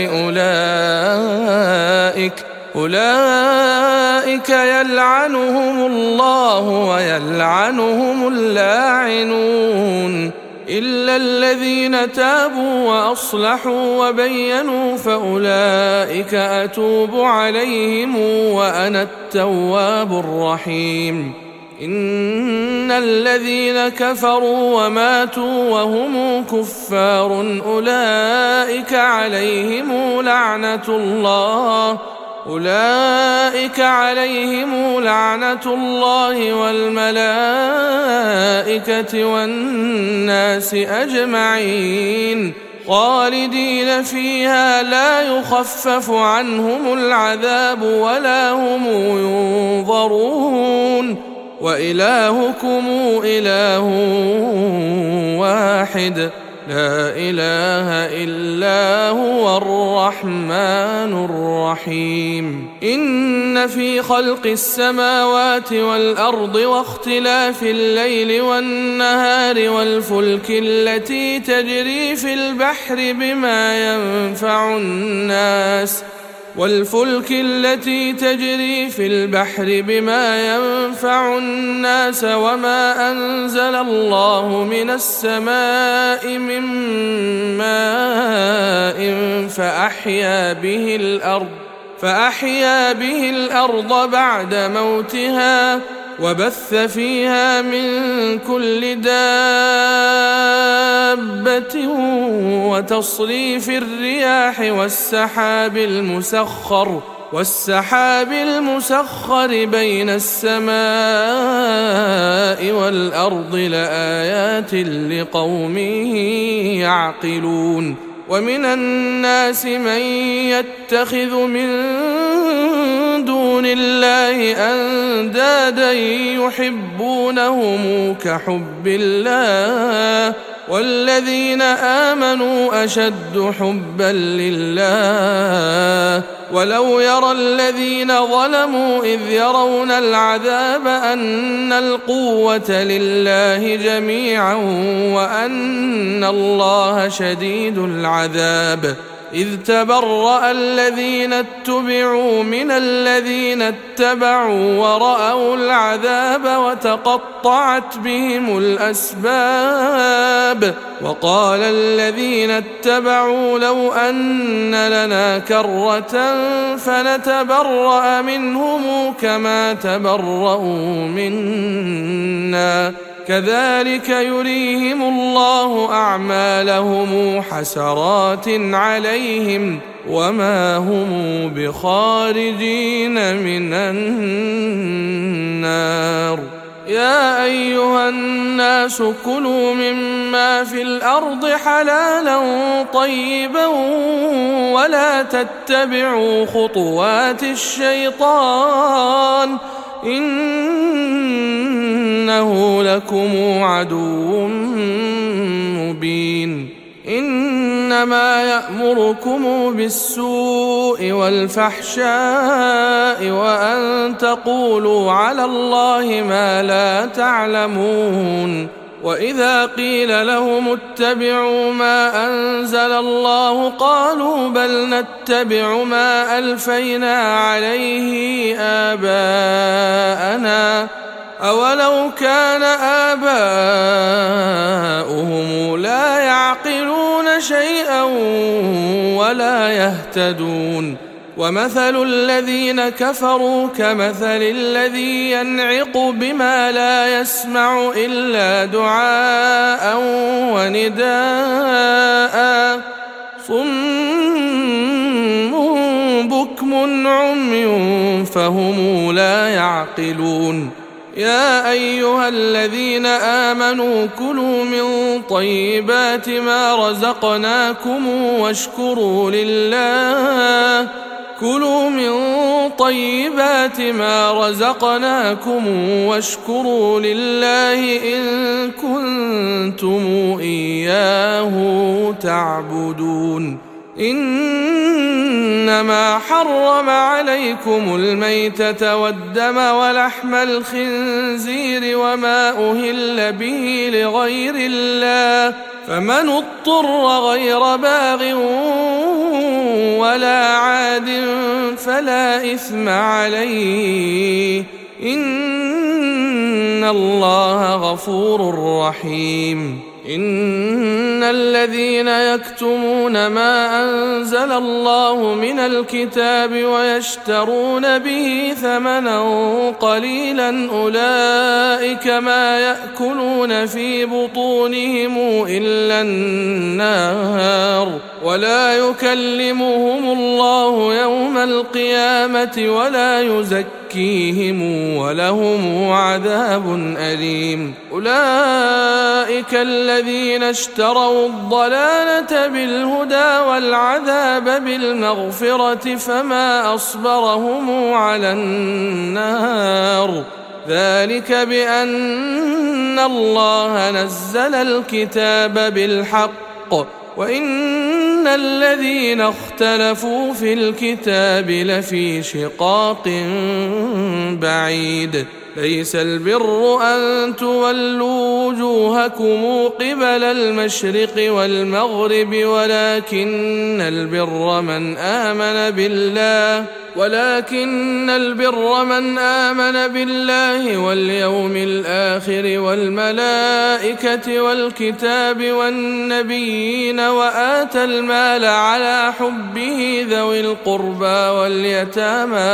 أولئك يلعنهم الله ويلعنهم اللاعنون إلا الذين تابوا وأصلحوا وبينوا فأولئك أتوب عليهم وأنا التواب الرحيم. إن الذين كفروا وماتوا وهم كفار أولئك عليهم لعنة الله والملائكة والناس أجمعين خالدين فيها لا يخفف عنهم العذاب ولا هم ينظرون. وإلهكم إله واحد لا إله إلا هو الرحمن الرحيم. إن في خلق السماوات والأرض واختلاف الليل والنهار والفلك التي تجري في البحر بما ينفع الناس وما أنزل الله من السماء من ماء فأحيا به الأرض بعد موتها وبث فيها من كل دابة وتصريف الرياح والسحاب المسخر بين السماء والأرض لآيات لقوم يعقلون. ومن الناس من يتخذ من دون الله أندادا يحبونهم كحب الله والذين آمنوا أشد حبا لله ولو يرى الذين ظلموا إذ يرون العذاب أن القوة لله جميعا وأن الله شديد العذاب إذ تبرأ الذين اتبعوا من الذين اتبعوا ورأوا العذاب وتقطعت بهم الأسباب وقال الذين اتبعوا لو أن لنا كرة فنتبرأ منهم كما تبرؤوا منا كذلك يريهم الله أعمالهم حسرات عليهم وما هم بخارجين من النار يا أيها الناس كلوا مما في الأرض حلالا طيبا ولا تتبعوا خطوات الشيطان إنه لكم عدو مبين إنما يأمركم بالسوء والفحشاء وأن تقولوا على الله ما لا تعلمون وإذا قيل لهم اتبعوا ما أنزل الله قالوا بل نتبع ما ألفينا عليه آباءنا أولو كان آباؤهم لا يعقلون شيئا ولا يهتدون ومثل الذين كفروا كمثل الذي ينعق بما لا يسمع إلا دعاء ونداء صم بكم عمي فهم لا يعقلون يا أيها الذين آمنوا كلوا من طيبات ما رزقناكم واشكروا لله إن كنتم إياه تعبدون إنما حرم عليكم الميتة والدم ولحم الخنزير وما أهل به لغير الله فمن اضطر غير باغ ولا عاد فلا إثم عليه إن الله غفور رحيم إن الذين يكتمون ما أنزل الله من الكتاب ويشترون به ثمنا قليلا أولئك ما يأكلون في بطونهم إلا النار ولا يكلمهم الله يوم القيامة ولا يزكيهم ولهم عذاب أليم أولئك الذين اشتروا الضلالة بالهدى والعذاب بالمغفرة فما أصبرهم على النار ذلك بأن الله نزل الكتاب بالحق وإن الذين اختلفوا في الكتاب لفي شقاق بعيد ليس البر أن تولوا وجوهكم قبل المشرق والمغرب ولكن البر من آمن بالله واليوم الآخر والملائكة والكتاب والنبيين وآتى المال على حبه ذوي القربى واليتامى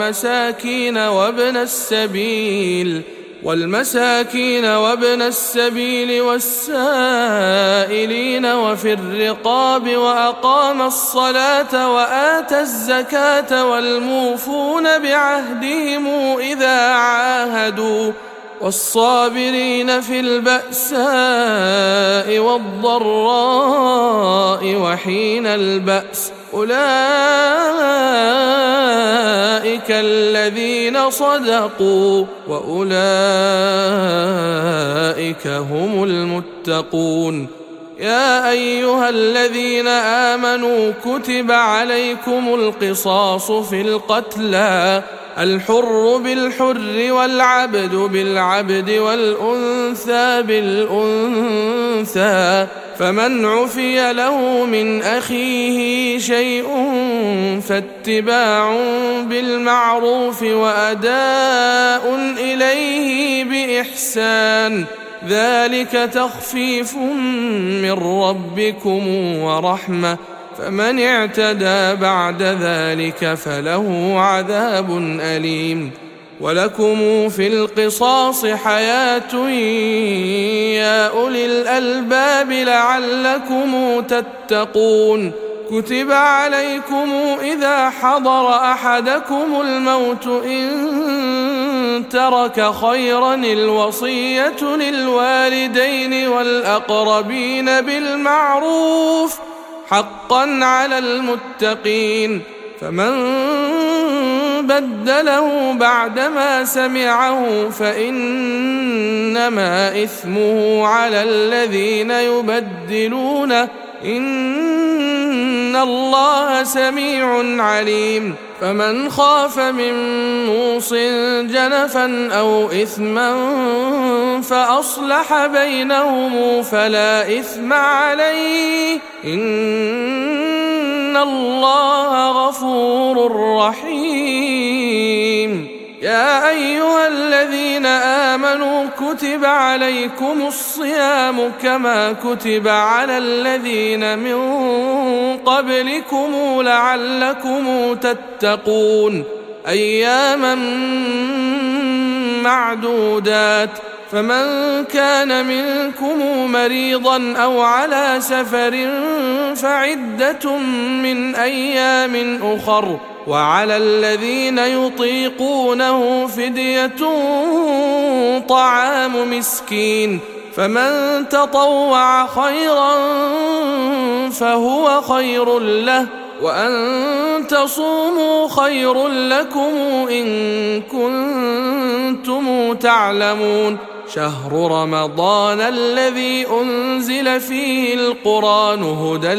والمساكين وابن السبيل والسائلين وفي الرقاب وأقام الصلاة وآتى الزكاة والموفون بعهدهم إذا عاهدوا والصابرين في البأساء والضراء وحين البأس أولئك الذين صدقوا وأولئك هم المتقون. يا أيها الذين آمنوا كتب عليكم القصاص في القتلى، الحر بالحر والعبد بالعبد والأنثى بالأنثى، فمن عفي له من أخيه شيء فاتباع بالمعروف وأداء إليه بإحسان، ذلك تخفيف من ربكم ورحمة، فمن اعتدى بعد ذلك فله عذاب أليم. ولكم في القصاص حياة يا أولي الألباب لعلكم تتقون. كتب عليكم إذا حضر أحدكم الموت إن ترك خيرا الوصية للوالدين والأقربين بالمعروف حقا على المتقين، فمن بدله بعدما سمعه فإنما إثمه على الذين يبدلونه، إن الله سميع عليم. فمن خاف من موص جنفا أو إثما فأصلح بينهم فلا إثم عليه، إن الله غفور رحيم. يا أيها الذين آمنوا كتب عليكم الصيام كما كتب على الذين من قبلكم لعلكم تتقون، أياما معدودات، فمن كان منكم مريضا أو على سفر فعدة من أيام أخر، وعلى الذين يطيقونه فدية طعام مسكين، فمن تطوع خيرا فهو خير له، وأن تصوموا خير لكم إن كنتم تعلمون. شهر رمضان الذي أنزل فيه القرآن هدى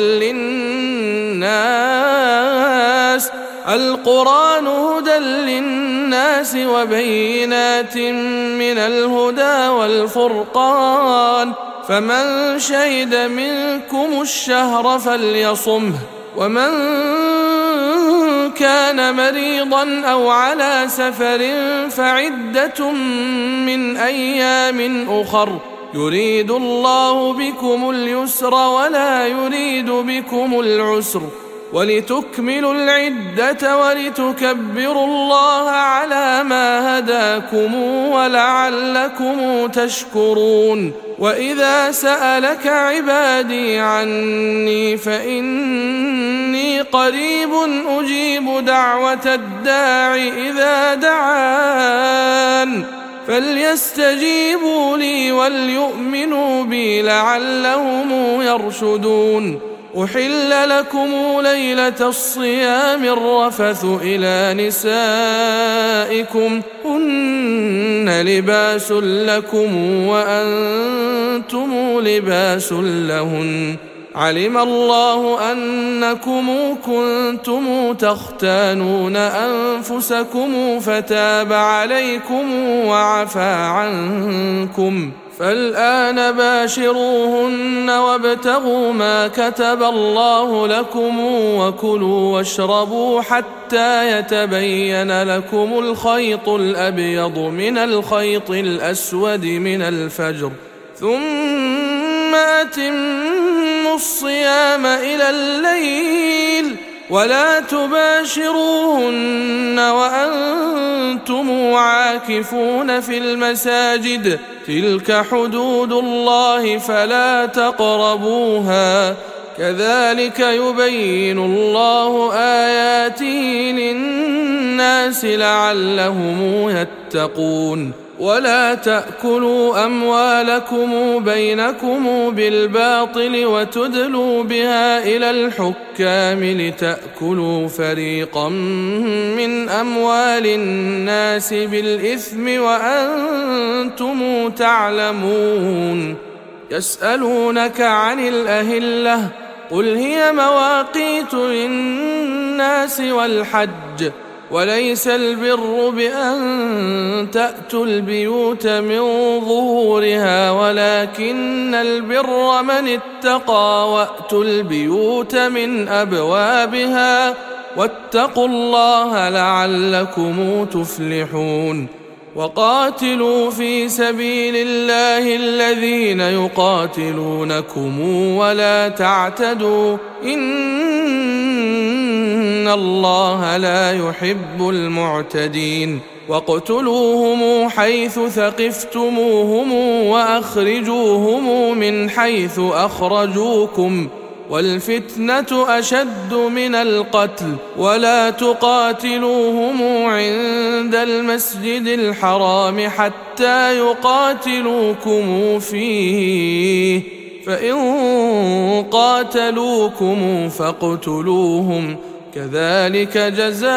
للناس وبينات من الهدى والفرقان، فمن شهد منكم الشهر فليصمه، ومن كان مريضا أو على سفر فعدة من أيام أخر، يريد الله بكم اليسر ولا يريد بكم العسر، ولتكملوا العدة ولتكبروا الله على ما هداكم ولعلكم تشكرون. وإذا سألك عبادي عني فإني قريب أجيب دعوة الداع إذا دعان، فليستجيبوا لي وليؤمنوا بي لعلهم يرشدون. أحل لكم ليلة الصيام الرفث إلى نسائكم هن لباس لكم وأنتم لباس لهن، علم الله أنكم كنتم تختانون أنفسكم فتاب عليكم وعفى عنكم، فالآن باشروهن وابتغوا ما كتب الله لكم وكلوا واشربوا حتى يتبين لكم الخيط الأبيض من الخيط الأسود من الفجر، ثم أتموا الصيام إلى الليل ولا تباشروهن وأنتم عاكفون في المساجد، تلك حدود الله فلا تقربوها، كذلك يبين الله آياته للناس لعلهم يتقون. ولا تأكلوا أموالكم بينكم بالباطل وتدلوا بها إلى الحكام لتأكلوا فريقا من أموال الناس بالإثم وأنتم تعلمون. يسألونك عن الأهلة قل هي مواقيت للناس والحج وليس البر بأن تأتوا البيوت من ظهورها ولكن البر من اتقى وأتوا البيوت من أبوابها واتقوا الله لعلكم تفلحون. وقاتلوا في سبيل الله الذين يقاتلونكم ولا تعتدوا إن الله لا يحب المعتدين. واقتلوهم حيث ثقفتموهم وأخرجوهم من حيث أخرجوكم والفتنة أشد من القتل ولا تقاتلوهم عند المسجد الحرام حتى يقاتلوكم فيه فإن قاتلوكم فاقتلوهم كذلك جزاء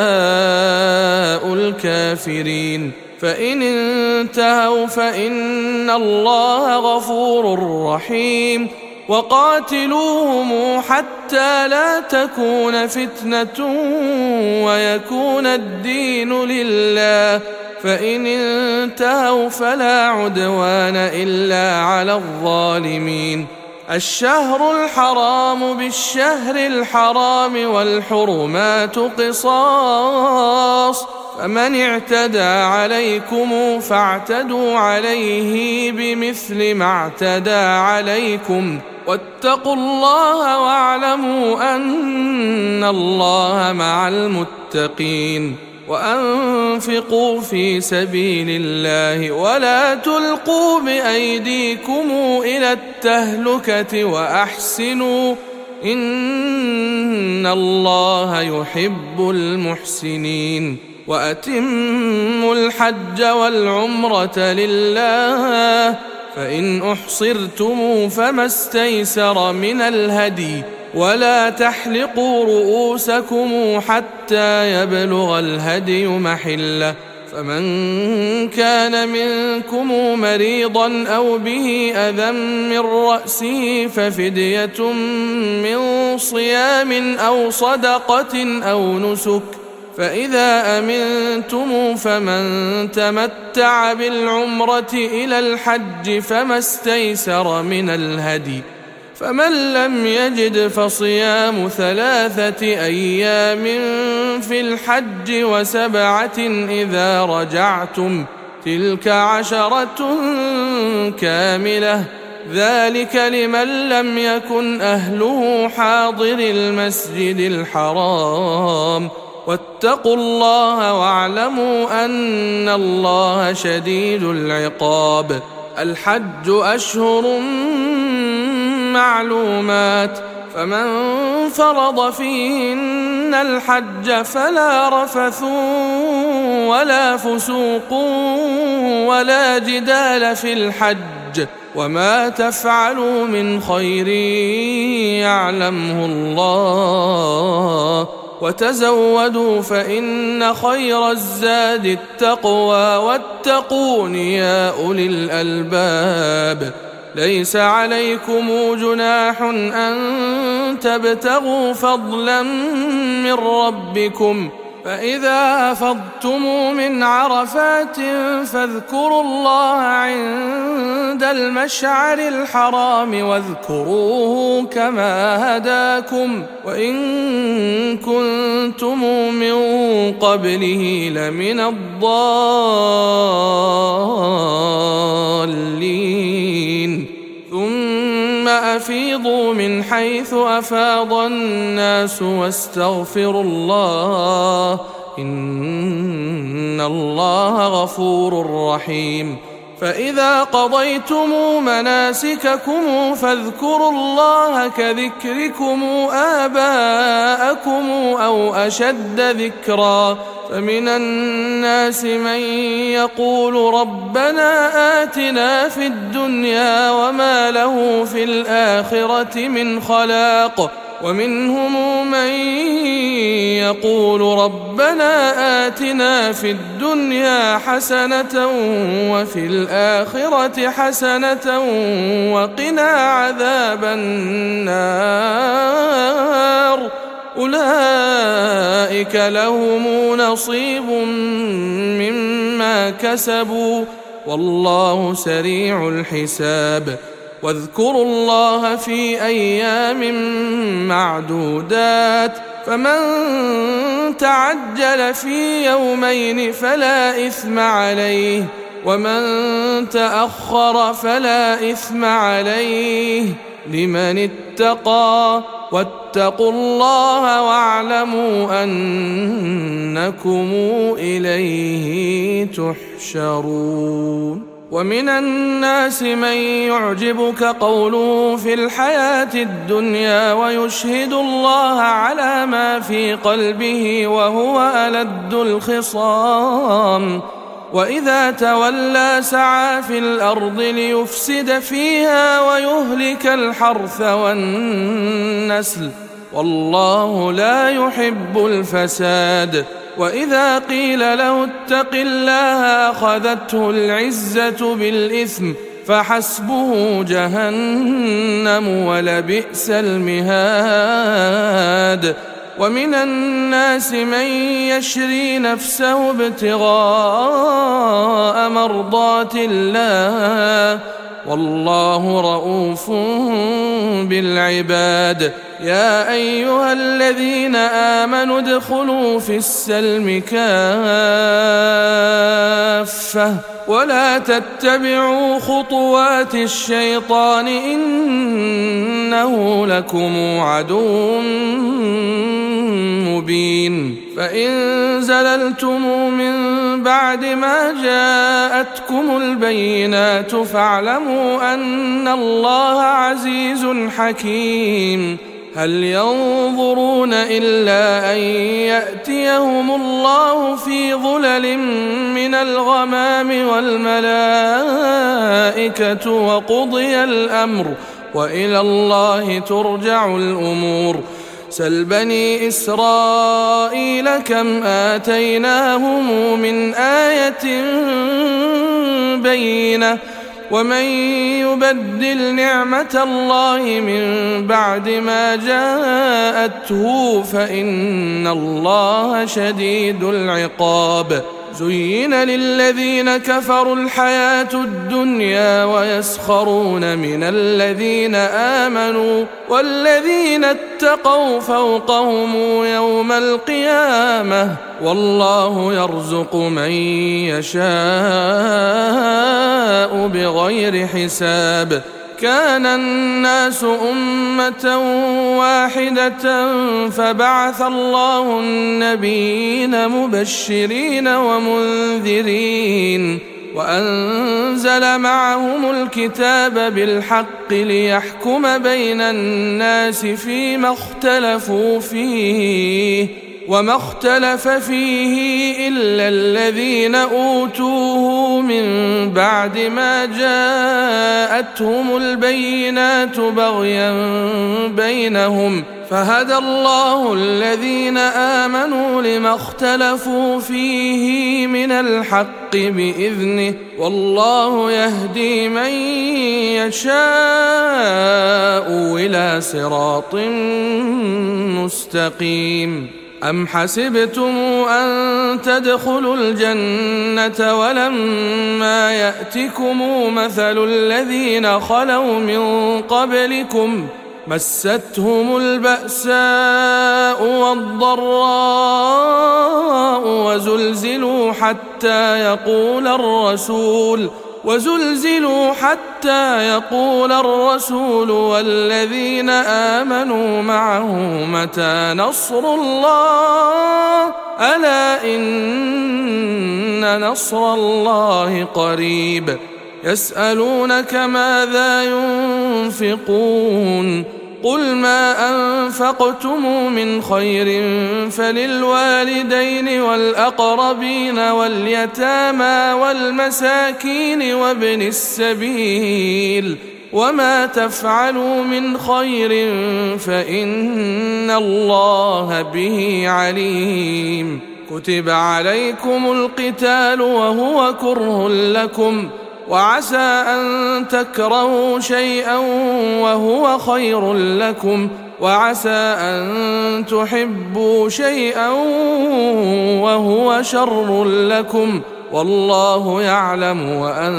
الكافرين. فإن انتهوا فإن الله غفور رحيم. وقاتلوهم حتى لا تكون فتنة ويكون الدين لله فإن انتهوا فلا عدوان إلا على الظالمين. الشهر الحرام بالشهر الحرام والحرمات قصاص فمن اعتدى عليكم فاعتدوا عليه بمثل ما اعتدى عليكم واتقوا الله واعلموا أن الله مع المتقين. وأنفقوا في سبيل الله ولا تلقوا بأيديكم إلى التهلكة وأحسنوا إن الله يحب المحسنين. وأتموا الحج والعمرة لله فإن أحصرتم فما استيسر من الهدي ولا تحلقوا رؤوسكم حتى يبلغ الهدي محله فمن كان منكم مريضا أو به أذى من رأسه ففدية من صيام أو صدقة أو نسك فإذا أمنتم فمن تمتع بالعمرة إلى الحج فما استيسر من الهدي فمن لم يجد فصيام 3 أيام في الحج و7 إذا رجعتم تلك 10 كاملة ذلك لمن لم يكن أهله حاضر المسجد الحرام واتقوا الله واعلموا أن الله شديد العقاب. الحج أشهر معلومات فمن فرض فيهن الحج فلا رفث ولا فسوق ولا جدال في الحج وما تفعلوا من خير يعلمه الله وتزودوا فإن خير الزاد التقوى واتقون يا أولي الألباب. ليس عليكم جناح أن تبتغوا فضلا من ربكم فإذا أفضتم من عرفات فاذكروا الله عند المشعر الحرام واذكروه كما هداكم وإن كنتم من قبله لمن الضالين. ثم أفيضوا من حيث أفاض الناس واستغفروا الله إن الله غفور رحيم. فإذا قضيتم مناسككم فاذكروا الله كذكركم آباءكم أو أشد ذكرا فمن الناس من يقول ربنا آتنا في الدنيا وما له في الآخرة من خلاق ومنهم من يقول ربنا آتنا في الدنيا حسنة وفي الآخرة حسنة وقنا عذاب النار أولئك لهم نصيب مما كسبوا والله سريع الحساب واذكروا الله في أيام معدودات فمن تعجل في يومين فلا إثم عليه ومن تأخر فلا إثم عليه لمن اتقى واتقوا الله واعلموا أنكم إليه تحشرون ومن الناس من يعجبك قوله في الحياة الدنيا ويشهد الله على ما في قلبه وهو ألد الخصام وإذا تولى سعى في الأرض ليفسد فيها ويهلك الحرث والنسل والله لا يحب الفساد وإذا قيل له اتق الله أخذته العزة بالإثم فحسبه جهنم ولبئس المهاد ومن الناس من يشري نفسه ابتغاء مرضات الله والله رؤوف بالعباد يا أيها الذين آمنوا ادخلوا في السلم كافة ولا تتبعوا خطوات الشيطان إنه لكم عدو مبين فإن زللتم من بعد ما جاءتكم البينات فاعلموا أن الله عزيز حكيم هل ينظرون إلا أن يأتيهم الله في ظلل من الغمام والملائكة وقضي الأمر وإلى الله ترجع الأمور سل بني إسرائيل كم آتيناهم من آية بينة ومن يبدل نعمة الله من بعد ما جاءته فإن الله شديد العقاب زين للذين كفروا الحياة الدنيا ويسخرون من الذين آمنوا والذين اتقوا فوقهم يوم القيامة والله يرزق من يشاء بغير حساب كان الناس أمة واحدة فبعث الله النبيين مبشرين ومنذرين وأنزل معهم الكتاب بالحق ليحكم بين الناس فيما اختلفوا فيه وما اختلف فيه إلا الذين أوتوه من بعد ما جاءتهم البينات بغيا بينهم فهدى الله الذين آمنوا لما اختلفوا فيه من الحق بإذنه والله يهدي من يشاء إلى صراط مستقيم أم حسبتم أن تدخلوا الجنة ولما يأتكم مثل الذين خلوا من قبلكم مستهم البأساء والضراء وزلزلوا حتى يقول الرسول والذين آمنوا معه متى نصر الله ألا إن نصر الله قريب يسألونك ماذا ينفقون قل ما أنفقتم من خير فللوالدين والأقربين واليتامى والمساكين وابن السبيل وما تفعلوا من خير فإن الله به عليم كتب عليكم القتال وهو كره لكم وعسى أن تكرهوا شيئا وهو خير لكم وعسى أن تحبوا شيئا وهو شر لكم والله يعلم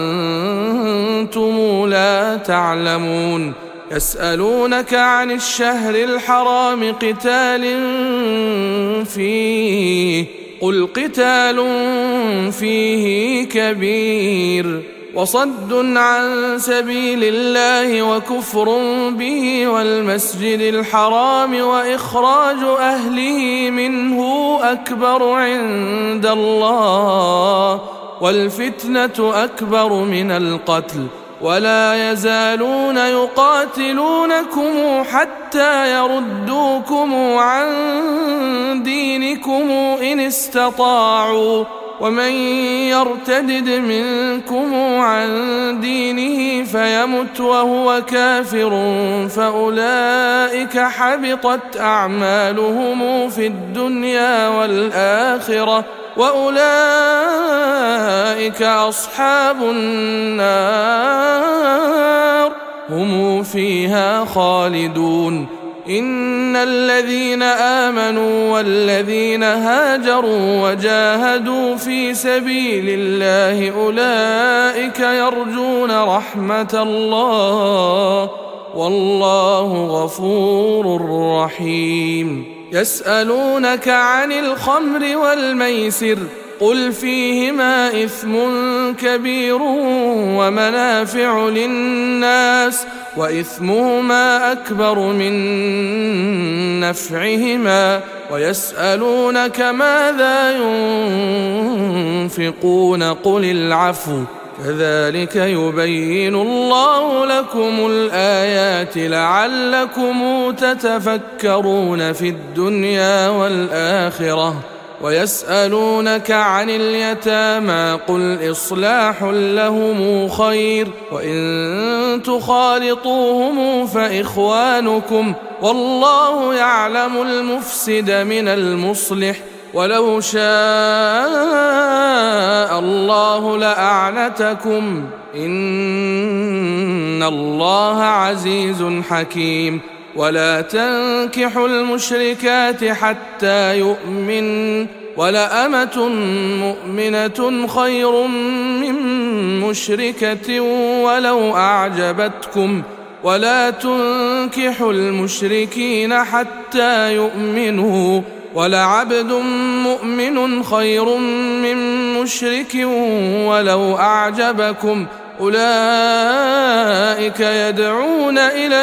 وأنتم لا تعلمون يسألونك عن الشهر الحرام قتال فيه قل قتال فيه كبير وصد عن سبيل الله وكفر به والمسجد الحرام وإخراج أهله منه أكبر عند الله والفتنة أكبر من القتل ولا يزالون يقاتلونكم حتى يردوكم عن دينكم إن استطاعوا ومن يرتدد منكم عن دينه فيمت وهو كافر فأولئك حبطت أعمالهم في الدنيا والآخرة وأولئك أصحاب النار هم فيها خالدون إن الذين آمنوا والذين هاجروا وجاهدوا في سبيل الله أولئك يرجون رحمة الله والله غفور رحيم يسألونك عن الخمر والميسر قل فيهما إثم كبير ومنافع للناس وإثمهما أكبر من نفعهما ويسألونك ماذا ينفقون قل العفو كذلك يبين الله لكم الآيات لعلكم تتفكرون في الدنيا والآخرة ويسألونك عن اليتامى قل إصلاح لهم خير وإن تخالطوهم فإخوانكم والله يعلم المفسد من المصلح ولو شاء الله لأعنتكم إن الله عزيز حكيم ولا تنكحوا المشركات حتى يؤمن ولأمة مؤمنة خير من مشركة ولو أعجبتكم ولا تنكحوا المشركين حتى يؤمنوا ولعبد مؤمن خير من مشرك ولو أعجبكم أولئك يدعون إلى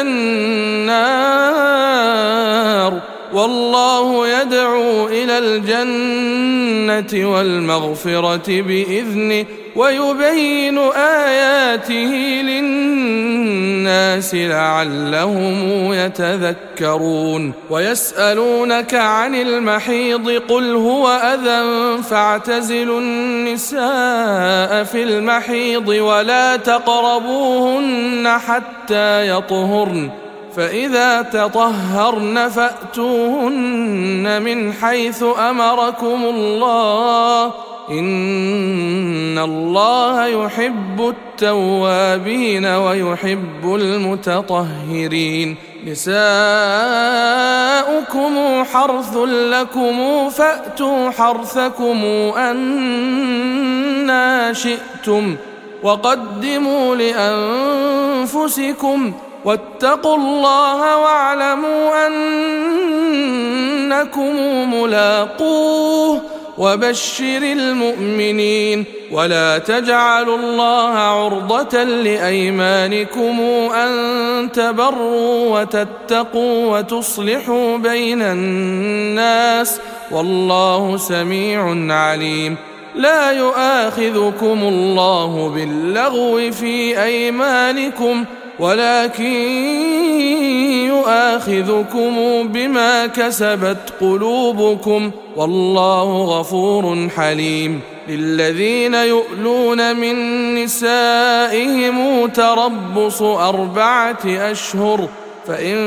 النار والله يدعو إلى الجنة والمغفرة بإذنه ويبين آياته للناس لعلهم يتذكرون ويسألونك عن المحيض قل هو أذى فاعتزلوا النساء في المحيض ولا تقربوهن حتى يطهرن فإذا تطهرن فأتوهن من حيث أمركم الله إن الله يحب التوابين ويحب المتطهرين نساؤكم حرث لكم فأتوا حرثكم أنى شئتم وقدموا لأنفسكم واتقوا الله واعلموا أنكم ملاقوه وبشر المؤمنين ولا تجعلوا الله عرضة لأيمانكم أن تبروا وتتقوا وتصلحوا بين الناس والله سميع عليم لا يؤاخذكم الله باللغو في أيمانكم ولكن يؤاخذكم بما كسبت قلوبكم والله غفور حليم. للذين يؤلون من نسائهم تربص 4 أشهر فإن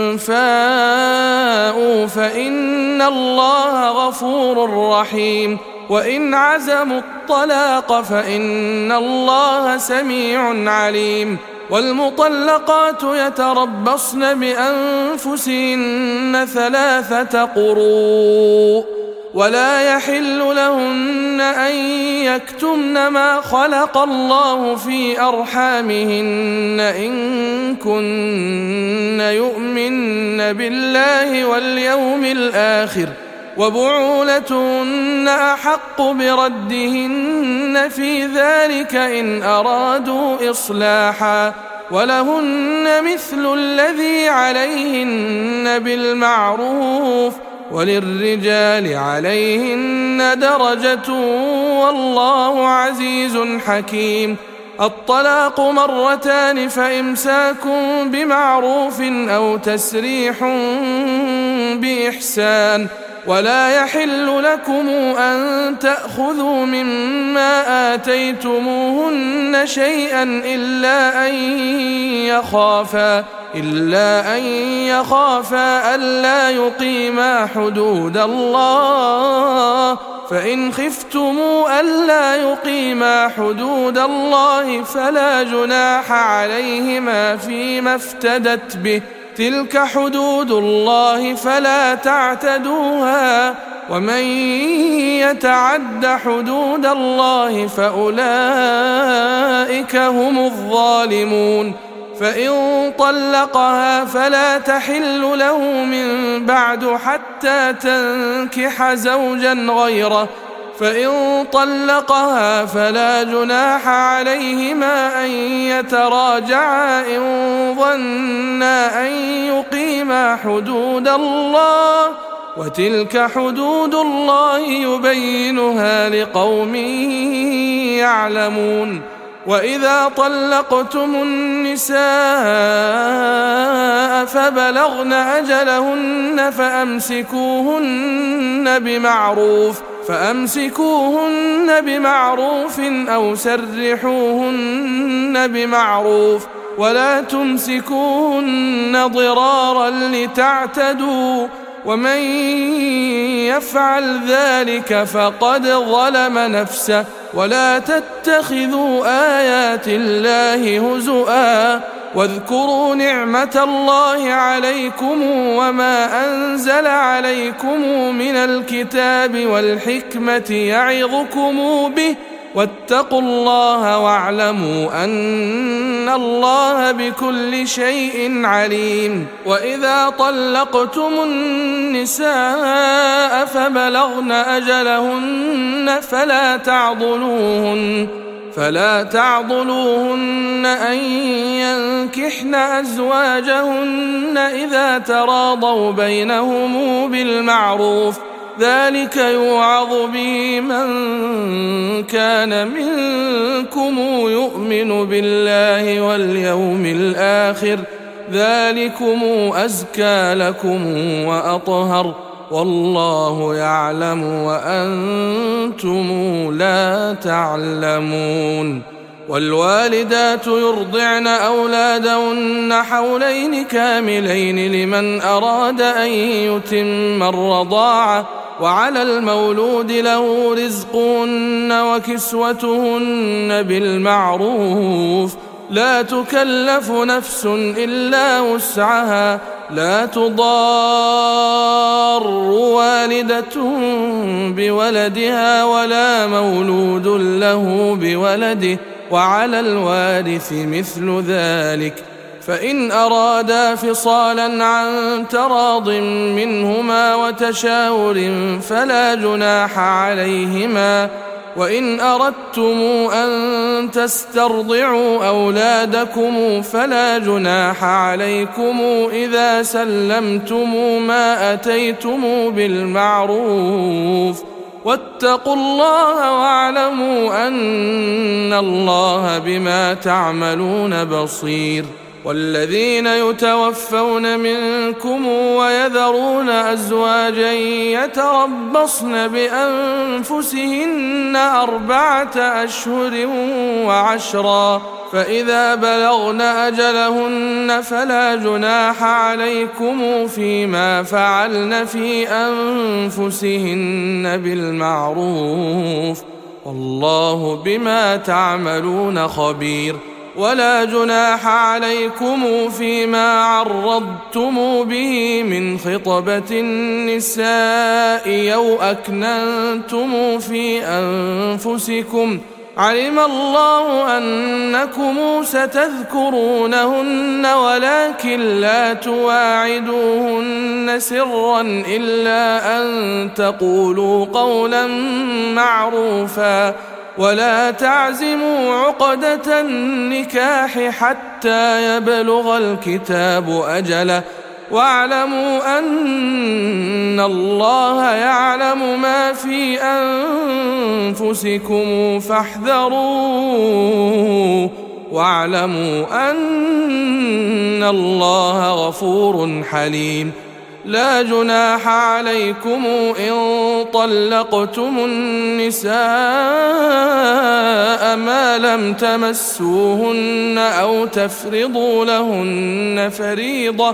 فاءوا فإن الله غفور رحيم. وإن عزموا الطلاق فإن الله سميع عليم. والمطلقات يتربصن بأنفسهن 3 قروء ولا يحل لهن أن يكتمن ما خلق الله في أرحامهن إن كن يؤمن بالله واليوم الآخر وبعولتهن أحق بردهن في ذلك إن أرادوا إصلاحا ولهن مثل الذي عليهن بالمعروف وللرجال عليهن درجة والله عزيز حكيم. الطلاق 2 فإمساك بمعروف أو تسريح بإحسان. ولا يحل لكم أن تأخذوا مما آتيتموهن شيئا إلا أن يخافا ألا يقيما حدود الله. فإن خفتم ألا يقيما حدود الله فلا جناح عليهما فيما افتدت به. تلك حدود الله فلا تعتدوها ومن يتعد حدود الله فأولئك هم الظالمون. فإن طلقها فلا تحل له من بعد حتى تنكح زوجا غيره. فإن طلقها فلا جناح عليهما أن يتراجعا إن ظنا أن يقيما حدود الله وتلك حدود الله يبينها لقوم يعلمون. وإذا طلقتم النساء فبلغن أجلهن فأمسكوهن بمعروف أو سرحوهن بمعروف ولا تمسكوهن ضرارا لتعتدوا ومن يفعل ذلك فقد ظلم نفسه. ولا تتخذوا آيات الله هزؤا واذكروا نعمة الله عليكم وما أنزل عليكم من الكتاب والحكمة يعظكم به واتقوا الله واعلموا أن الله بكل شيء عليم. وإذا طلقتم النساء فبلغن أجلهن فلا تعضلوهن أن ينكحن أزواجهن إذا تراضوا بينهم بالمعروف. ذلك يوعظ به من كان منكم يؤمن بالله واليوم الآخر ذلكم أزكى لكم وأطهر والله يعلم وأنتم لا تعلمون. والوالدات يرضعن أولادهن حولين كاملين لمن أراد أن يتم الرضاعة وعلى المولود له رزقهن وكسوتهن بالمعروف لا تكلف نفس إلا وسعها. لا تضار والدة بولدها ولا مولود له بولده وعلى الوارث مثل ذلك. فإن أرادا فصالا عن تراض منهما وتشاور فلا جناح عليهما. وإن أردتم أن تسترضعوا أولادكم فلا جناح عليكم إذا سلمتم ما أتيتم بالمعروف واتقوا الله واعلموا أن الله بما تعملون بصير. والذين يتوفون منكم ويذرون أزواجا يتربصن بأنفسهن 4 أشهر و10، فإذا بلغن أجلهن فلا جناح عليكم فيما فعلن في أنفسهن بالمعروف، والله بما تعملون خبير. ولا جناح عليكم فيما عرضتم به من خطبة النساء أو أكننتم في أنفسكم، علم الله أنكم ستذكرونهن ولكن لا تواعدوهن سرا إلا أن تقولوا قولا معروفا، ولا تعزموا عقدة النكاح حتى يبلغ الكتاب أجله، واعلموا أن الله يعلم ما في أنفسكم فاحذروه، واعلموا أن الله غفور حليم. لا جناح عليكم إن طلقتم النساء ما لم تمسوهن أو تفرضوا لهن فريضة،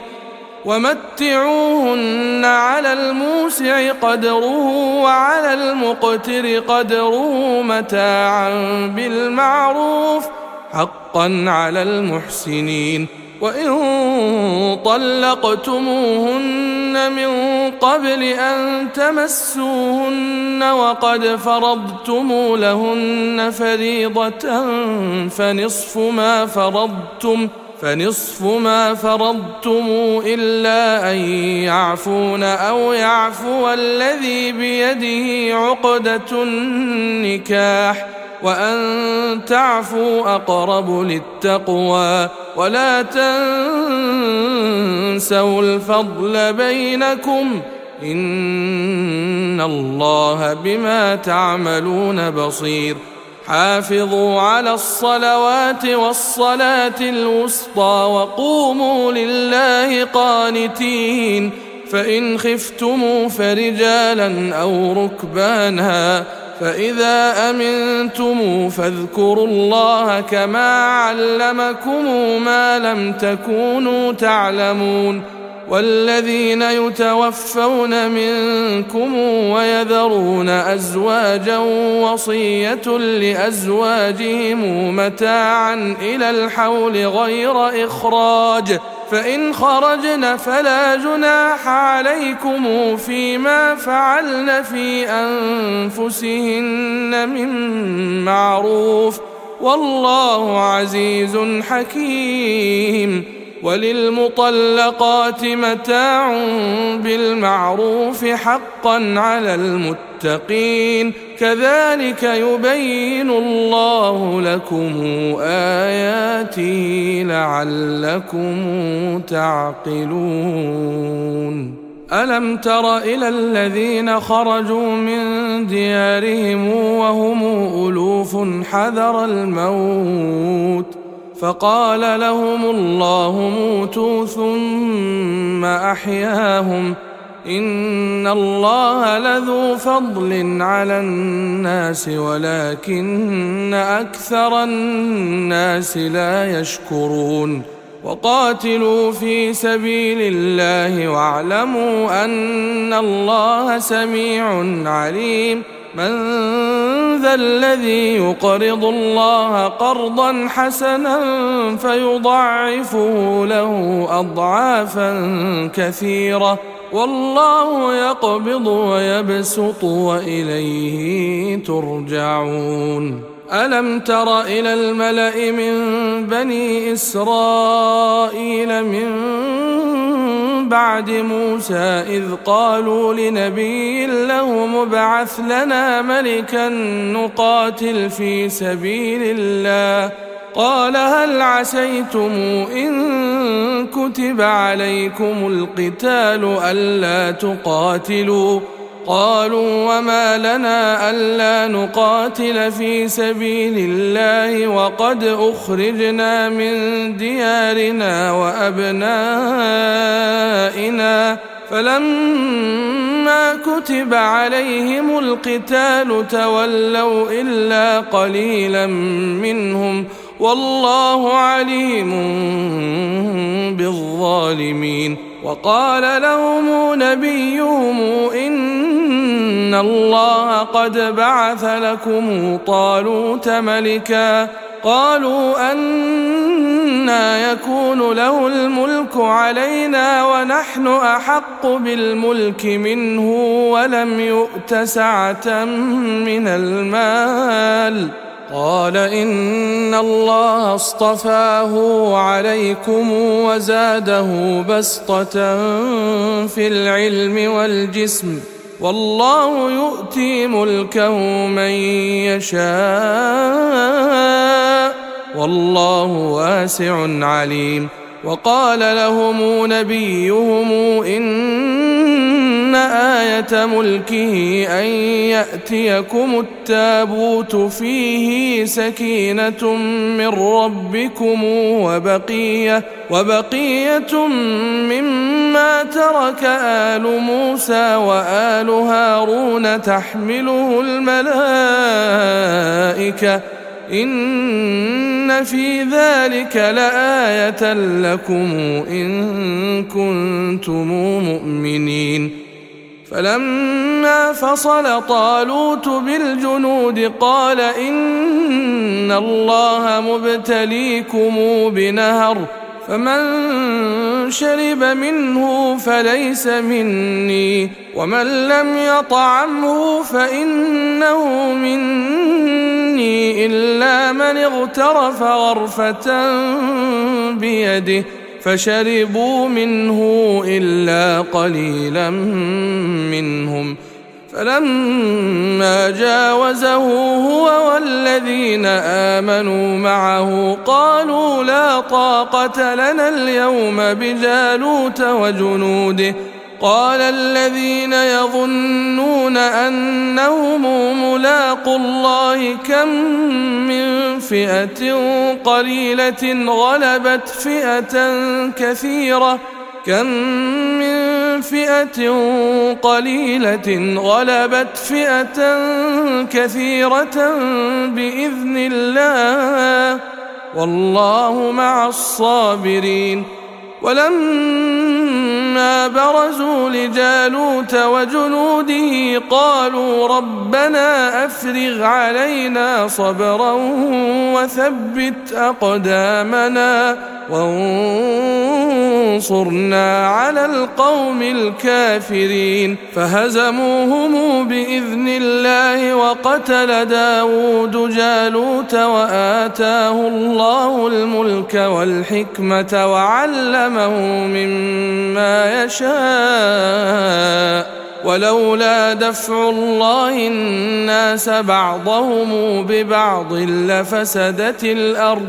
ومتعوهن على الموسع قدره وعلى المقتر قدره متاعا بالمعروف حقا على المحسنين. وإن طلقتموهن من قبل أن تمسوهن وقد فرضتم لهن فريضة فنصف ما فرضتم إلا أن يعفون أو يعفو الذي بيده عقدة النكاح، وأن تعفوا أقرب للتقوى، ولا تنسوا الفضل بينكم، إن الله بما تعملون بصير. حافظوا على الصلوات والصلاة الوسطى وقوموا لله قانتين، فإن خفتم فرجالا أو ركبانا، فإذا أمنتم فاذكروا الله كما علمكم ما لم تكونوا تعلمون. والذين يتوفون منكم ويذرون أزواجا وصية لأزواجهم متاعا إلى الحول غير إخراج، فإن خرجن فلا جناح عليكم فيما فعلن في أنفسهن من معروف، والله عزيز حكيم. وللمطلقات متاع بالمعروف حقا على المتقين، كذلك يبين الله لكم آياته لعلكم تعقلون. ألم تر إلى الذين خرجوا من ديارهم وهم ألوف حذر الموت فقال لهم الله موتوا ثم أحياهم، إن الله لذو فضل على الناس ولكن أكثر الناس لا يشكرون. وقاتلوا في سبيل الله واعلموا أن الله سميع عليم. من ذا الذي يقرض الله قرضا حسنا فيضاعفه له أضعافا كثيرة، والله يقبض ويبسط وإليه ترجعون. ألم تر إلى الملأ من بني إسرائيل من بعد موسى إذ قالوا لنبي له ابعث لنا ملكا نقاتل في سبيل الله، قال هل عسيتم إن كتب عليكم القتال ألا تقاتلوا، قالوا وما لنا ألا نقاتل في سبيل الله وقد أخرجنا من ديارنا وأبنائنا فلما كتب عليهم القتال تولوا إلا قليلا منهم والله عليم بالظالمين. وقال لهم نبيهم إن الله قد بعث لكم طالوت ملكا قالوا أنى يكون له الملك علينا ونحن أحق بالملك منه ولم يؤت سعة من المال قال إن الله اصطفاه عليكم وزاده بسطة في العلم والجسم والله يؤتي ملكه من يشاء والله واسع عليم. وقال لهم نبيهم إن آية ملكه أن يأتيكم التابوت فيه سكينة من ربكم وبقية مما ترك آل موسى وآل هارون تحمله الملائكة إن في ذلك لآية لكم إن كنتم مؤمنين. فلما فصل طالوت بالجنود قال إن الله مبتليكم بنهر فمن شرب منه فليس مني ومن لم يطعمه فإنه مني إلا من اغترف غرفة بيده فشربوا منه إلا قليلا منهم. فلما جاوزه هو والذين آمنوا معه قالوا لا طاقة لنا اليوم بجالوت وجنوده قال الذين يظنون أنهم ملاقو الله كم من فئة قليلة غلبت فئة كثيرة بإذن الله والله مع الصابرين. ولما برزوا لجالوت وجنوده قالوا ربنا أفرغ علينا صبرا وثبت أقدامنا وانصرنا على القوم الكافرين. فهزموهم بإذن الله وقتل داود جالوت وآتاه الله الملك والحكمة وعلمه مما يشاء ولولا دفع الله الناس بعضهم ببعض لفسدت الأرض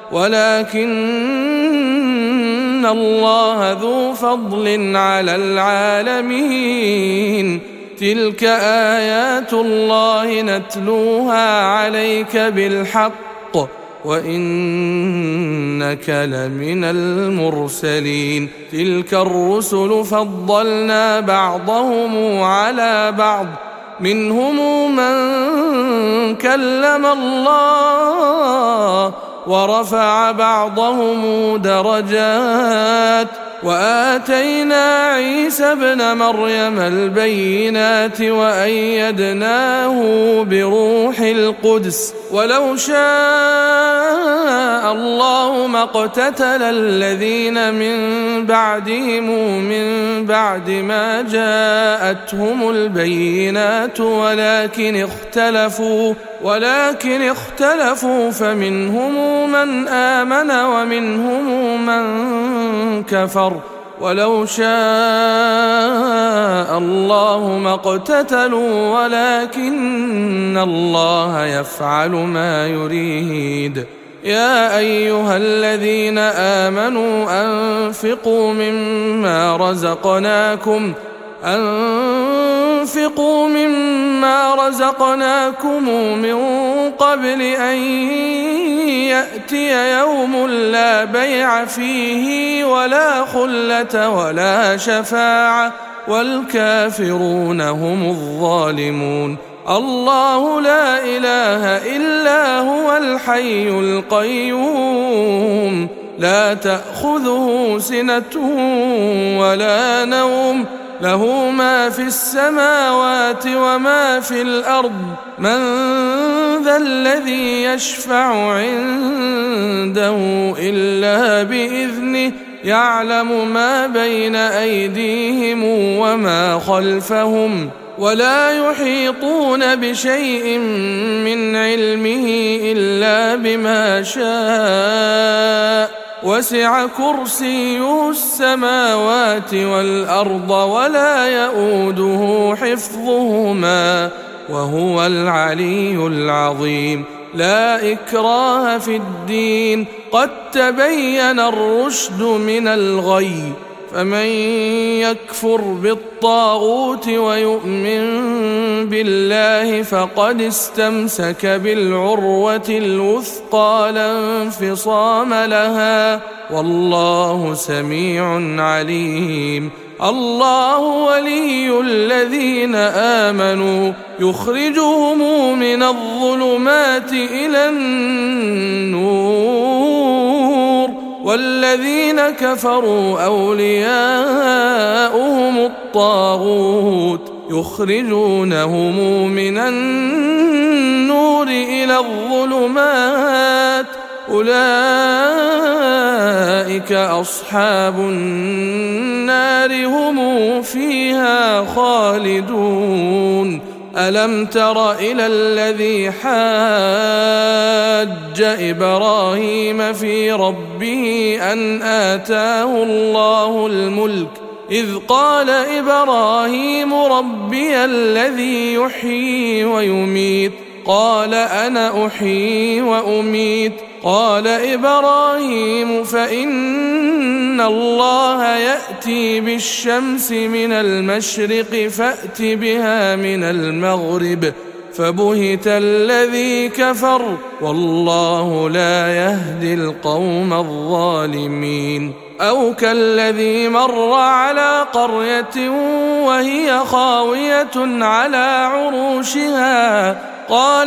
ولكن الله ذو فضل على العالمين. تلك آيات الله نتلوها عليك بالحق وإنك لمن المرسلين. تلك الرسل فضلنا بعضهم على بعض منهم من كلم الله ورفع بعضهم درجات وآتينا عيسى ابن مريم البينات وأيدناه بروح القدس ولو شاء الله ما اقتتل الذين من بعدهم من بعد ما جاءتهم البينات ولكن اختلفوا فمنهم من آمن ومنهم من كفر ولو شاء الله ما اقتتلوا ولكن الله يفعل ما يريد. يا أيها الذين آمنوا أنفقوا مما رزقناكم وأنفقوا مما رزقناكم من قبل أن يأتي يوم لا بيع فيه ولا خلة ولا شفاعة والكافرون هم الظالمون. الله لا إله إلا هو الحي القيوم لا تأخذه سنة ولا نوم له ما في السماوات وما في الأرض من ذا الذي يشفع عنده إلا بإذنه يعلم ما بين أيديهم وما خلفهم ولا يحيطون بشيء من علمه إلا بما شاء وسع كرسيه السماوات والأرض ولا يؤوده حفظهما وهو العلي العظيم. لا إكراه في الدين قد تبين الرشد من الغي فمن يكفر بالطاغوت ويؤمن بالله فقد استمسك بالعروة الوثقى لا انفصام لها والله سميع عليم. الله ولي الذين آمنوا يخرجهم من الظلمات إلى النور والذين كفروا أولياؤهم الطاغوت يخرجونهم من النور إلى الظلمات أولئك أصحاب النار هم فيها خالدون. ألم تر إلى الذي حاج إبراهيم في ربه أن آتاه الله الملك إذ قال إبراهيم ربي الذي يحيي ويميت قال أنا أحيي وأميت قال إبراهيم فإن الله يأتي بالشمس من المشرق فأت بها من المغرب فبهت الذي كفر والله لا يهدي القوم الظالمين. أو كالذي مر على قرية وهي خاوية على عروشها قال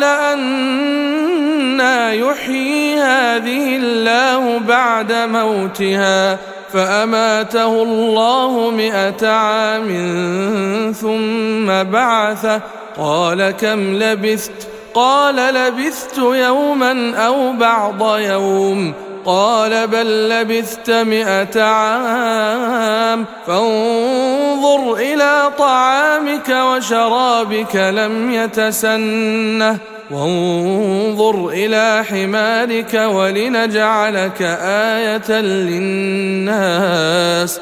أنى يحيي هذه الله بعد موتها فأماته الله 100 عام ثم بعثه قال كم لبثت قال لبثت يوما أو بعض يوم قال بل لبثت 100 عام فانظر إلى طعامك وشرابك لم يتسنه وانظر إلى حمارك ولنجعلك آية للناس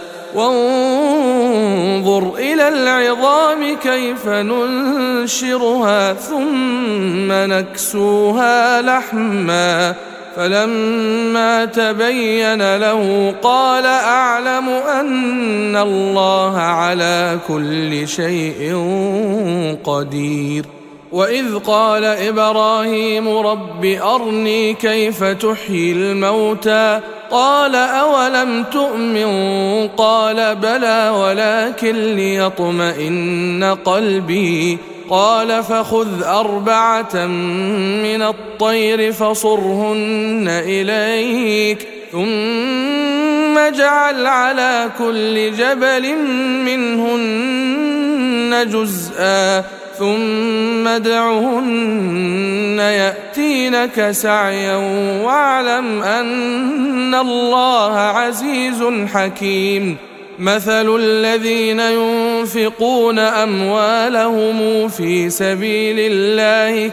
وانظر إلى العظام كيف ننشرها ثم نكسوها لحما فلما تبين له قال أعلم أن الله على كل شيء قدير. وإذ قال إبراهيم رب أرني كيف تحيي الموتى قال أولم تؤمن قال بلى ولكن ليطمئن قلبي قال فخذ 4 من الطير فصرهن إليك ثم اجعل على كل جبل منهن جزءا ثم ادعهن يأتينك سعيا واعلم أن الله عزيز حكيم. مثل الذين ينفقون أموالهم في سبيل الله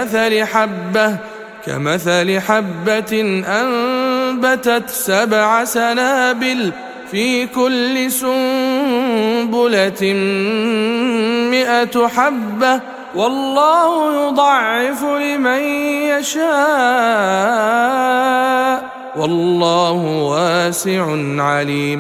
كمثل حبة أنبتت 7 سنابل في كل سنبلة 100 حبة والله يضاعف لمن يشاء والله واسع عليم.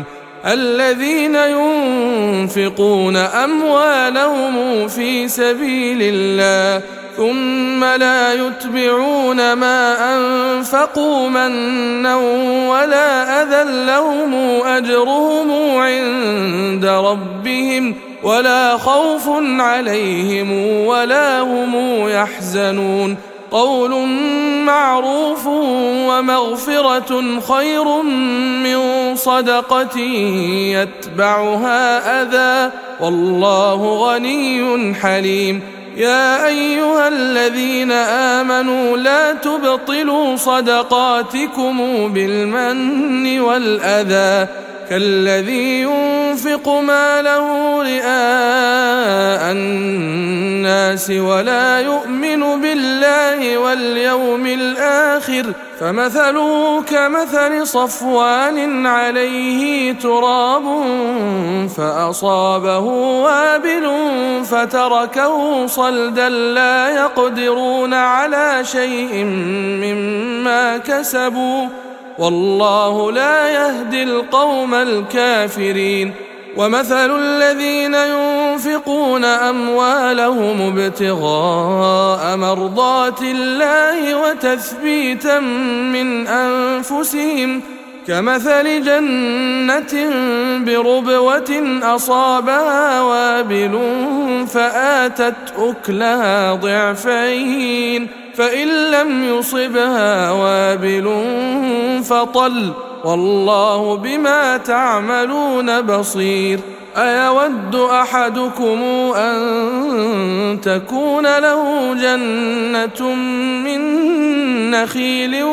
الذين ينفقون أموالهم في سبيل الله ثم لا يتبعون ما أنفقوا منا ولا أذى لهم أجرهم عند ربهم ولا خوف عليهم ولا هم يحزنون قول معروف ومغفرة خير من صدقة يتبعها أذى والله غني حليم يا أيها الذين آمنوا لا تبطلوا صدقاتكم بالمن والأذى كالذي ينفق ماله رئاء الناس ولا يؤمن بالله واليوم الآخر فمثله كمثل صفوان عليه تراب فأصابه وابل فتركه صلدا لا يقدرون على شيء مما كسبوا والله لا يهدي القوم الكافرين ومثل الذين ينفقون أموالهم ابتغاء مرضات الله وتثبيتا من أنفسهم كمثل جنة بربوة أصابها وابل فآتت أكلها ضعفين فإن لم يصبها وابل فطل والله بما تعملون بصير أيود أحدكم أن تكون له جنة من نخيل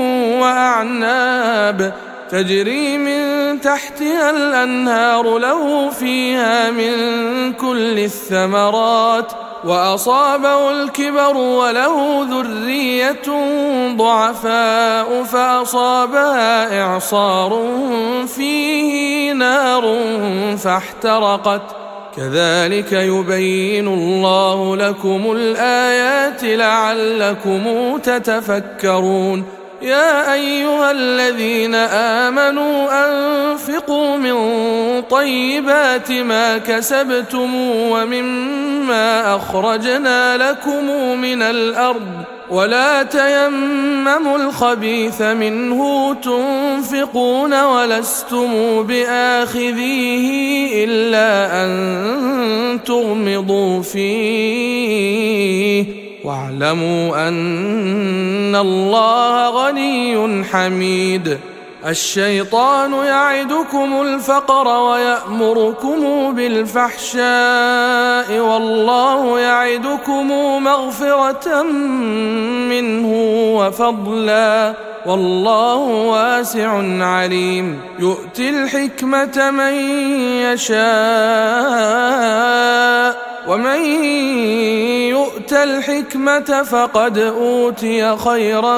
وأعناب تجري من تحتها الأنهار له فيها من كل الثمرات وأصابه الكبر وله ذرية ضعفاء فأصابها إعصار فيه نار فاحترقت كذلك يبين الله لكم الآيات لعلكم تتفكرون يا أيها الذين آمنوا أنفقوا من طيبات ما كسبتم ومما أخرجنا لكم من الأرض ولا تيمموا الخبيث منه تنفقون ولستم بآخذيه إلا أن تغمضوا فيه واعلموا أن الله غني حميد الشيطان يعدكم الفقر ويأمركم بالفحشاء والله يعدكم مغفرة منه وفضلا والله واسع عليم يؤتي الحكمة من يشاء ومن يؤت الحكمة فقد أوتي خيرا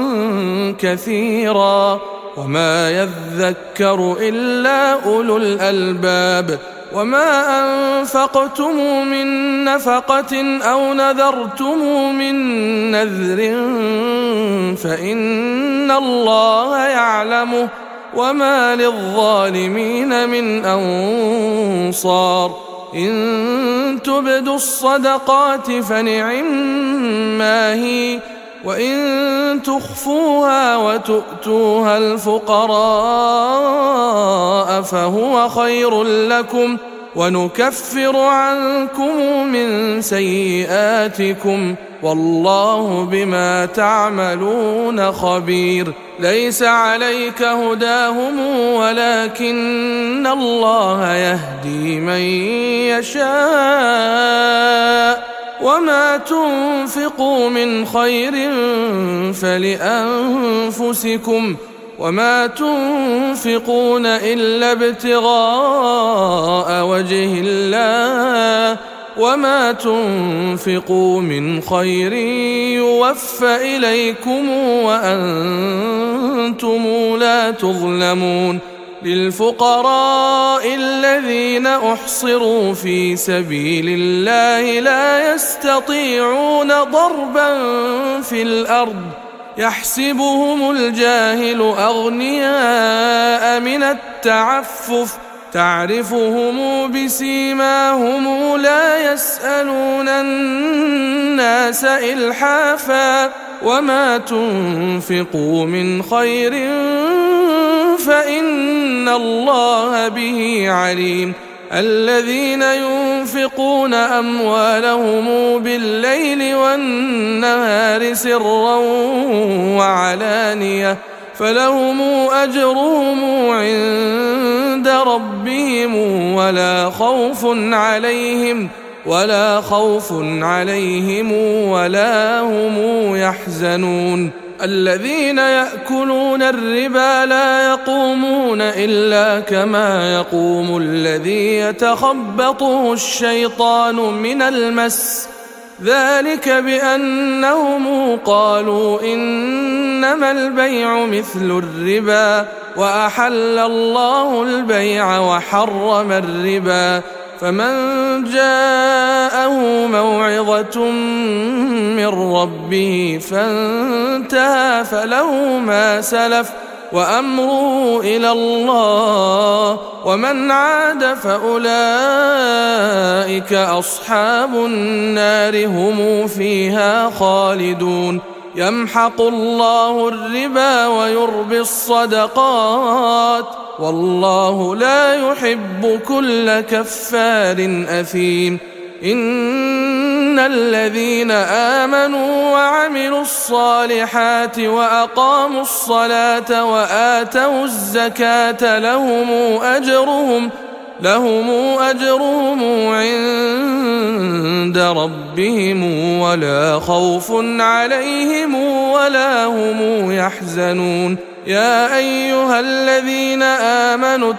كثيرا وما يذكر إلا أولو الألباب وما أنفقتم من نفقة أو نذرتم من نذر فإن الله يعلمه وما للظالمين من أنصار إن تبدوا الصدقات فنعما هي وإن تخفوها وتؤتوها الفقراء فهو خير لكم ونكفر عنكم من سيئاتكم والله بما تعملون خبير ليس عليك هداهم ولكن الله يهدي من يشاء وما تنفقوا من خير فلأنفسكم وما تنفقون إلا ابتغاء وجه الله وما تنفقوا من خير يوفى إليكم وأنتم لا تظلمون للفقراء الذين أحصروا في سبيل الله لا يستطيعون ضربا في الأرض يحسبهم الجاهل أغنياء من التعفف تعرفهم بسيماهم لا يسألون الناس إلحافا وما تنفقوا من خير فإن الله به عليم الذين ينفقون أموالهم بالليل والنهار سرا وعلانية فلهم أجرهم عند ربهم ولا خوف عليهم ولا هم يحزنون الذين يأكلون الربا لا يقومون إلا كما يقوم الذي يتخبطه الشيطان من المس ذلك بأنهم قالوا إنما البيع مثل الربا وأحل الله البيع وحرم الربا فمن جاءه موعظة من ربه فانتهى فله ما سلف وأمره إلى الله ومن عاد فأولئك أصحاب النار هم فيها خالدون يمحق الله الربا ويربي الصدقات والله لا يحب كل كفار أثيم إن الذين آمنوا وعملوا الصالحات وأقاموا الصلاة وآتوا الزكاة لهم أجرهم عند ربهم ولا خوف عليهم ولا هم يحزنون يا أيها الذين آمنوا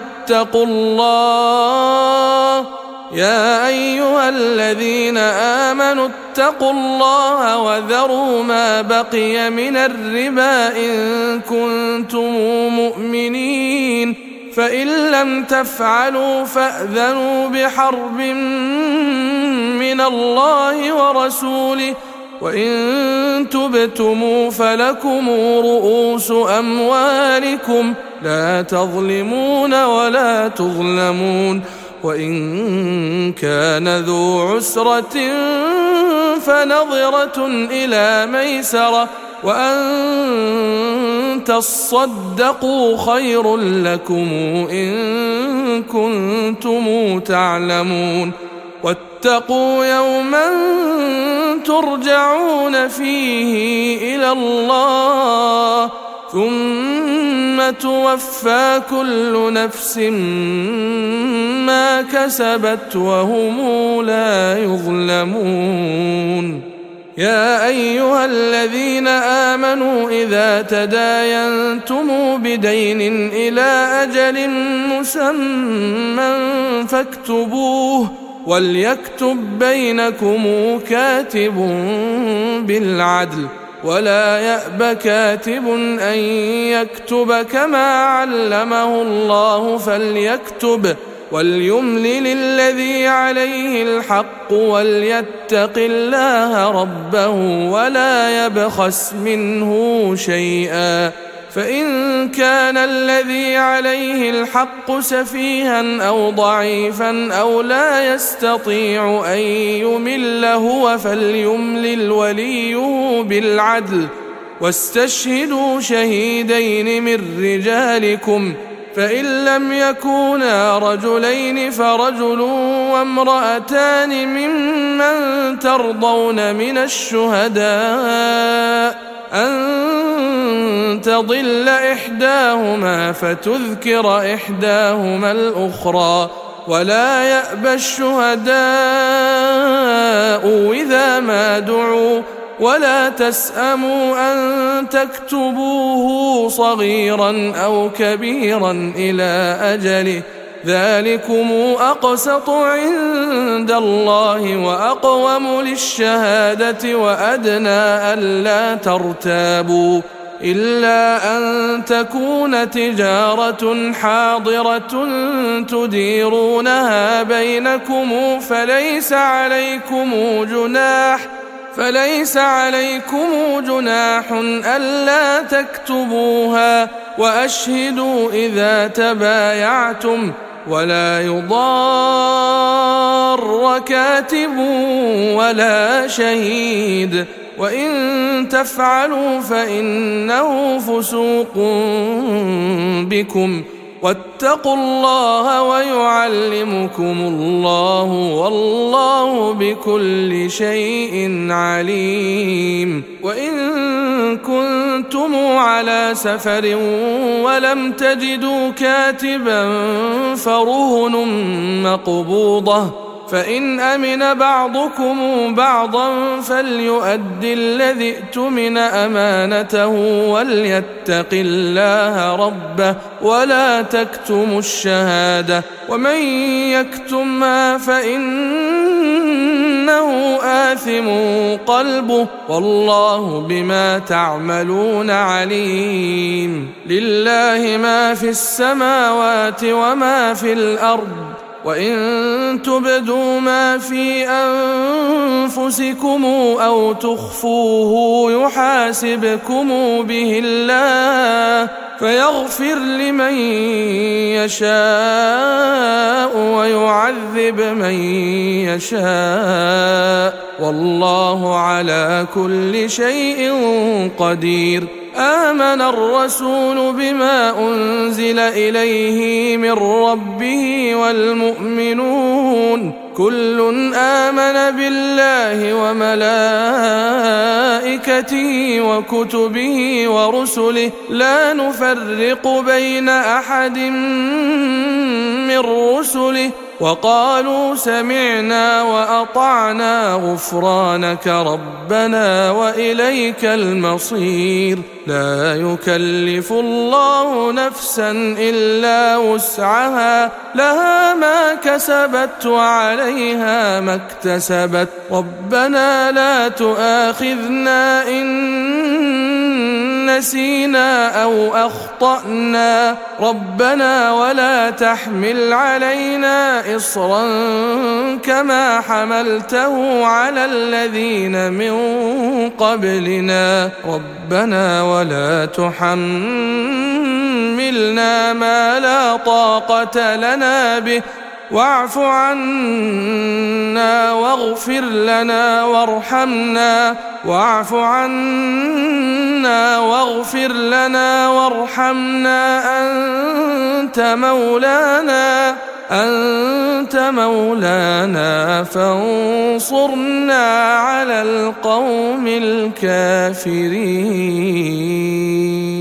اتقوا الله وذروا ما بقي من الربا إن كنتم مؤمنين فإن لم تفعلوا فأذنوا بحرب من الله ورسوله وإن تبتموا فلكم رؤوس أموالكم لا تظلمون ولا تظلمون وإن كان ذو عسرة فنظرة إلى ميسرة وأن تصدقوا خير لكم إن كنتم تعلمون واتقوا يوما ترجعون فيه إلى الله ثم توفى كل نفس ما كسبت وهم لا يظلمون يا أيها الذين آمنوا إذا تداينتم بدين إلى أجل مسمى فاكتبوه وليكتب بينكم كاتب بالعدل ولا يأب كاتب أن يكتب كما علمه الله فليكتب وليملل الذي عليه الحق وليتق الله ربه ولا يبخس منه شيئا فإن كان الذي عليه الحق سفيها أو ضعيفا أو لا يستطيع أن يمل هو فليملل وليه بالعدل واستشهدوا شهيدين من رجالكم فإن لم يكونا رجلين فرجل وامرأتان ممن ترضون من الشهداء أن تضل إحداهما فتذكر إحداهما الأخرى ولا يأبى الشهداء إذا ما دعوا ولا تسأموا أن تكتبوه صغيرا أو كبيرا إلى أجله ذلكم أقسط عند الله وأقوم للشهادة وأدنى ألا ترتابوا إلا أن تكون تجارة حاضرة تديرونها بينكم فليس عليكم جناح فليس عليكم جناح ألا تكتبوها، وأشهدوا إذا تبايعتم، ولا يضار كاتب ولا شهيد، وإن تفعلوا فإنه فسوق بكم، واتقوا الله ويعلمكم الله، والله بكل شيء عليم. وإن كنتم على سفر ولم تجدوا كاتبا فرهن مقبوضة، فإن أمن بعضكم بعضا فليؤد الذي اؤتمن أمانته وليتق الله ربه ولا تكتموا الشهادة، ومن يكتمها فإنه آثم قلبه، والله بما تعملون عليم. لله ما في السماوات وما في الأرض، وإن تبدوا ما في أنفسكم أو تخفوه يحاسبكم به الله، فيغفر لمن يشاء ويعذب من يشاء، والله على كل شيء قدير. آمن الرسول بما أنزل إليه من ربه والمؤمنون كل آمن بالله وملائكته وكتبه ورسله لا نفرق بين أحد من رسله، وقالوا سمعنا وأطعنا غفرانك ربنا وإليك المصير. لا يكلف الله نفسا إلا وسعها، لها ما كسبت وعليها ما اكتسبت، ربنا لا تؤاخذنا إن نسينا أو أخطأنا، ربنا ولا تحمل علينا إصرا كما حملته على الذين من قبلنا، ربنا ولا تحملنا ما لا طاقة لنا به، واعف عنا واغفر لنا وارحمنا، واعف عنا واغفر لنا وارحمنا، أنت مولانا فانصرنا على القوم الكافرين.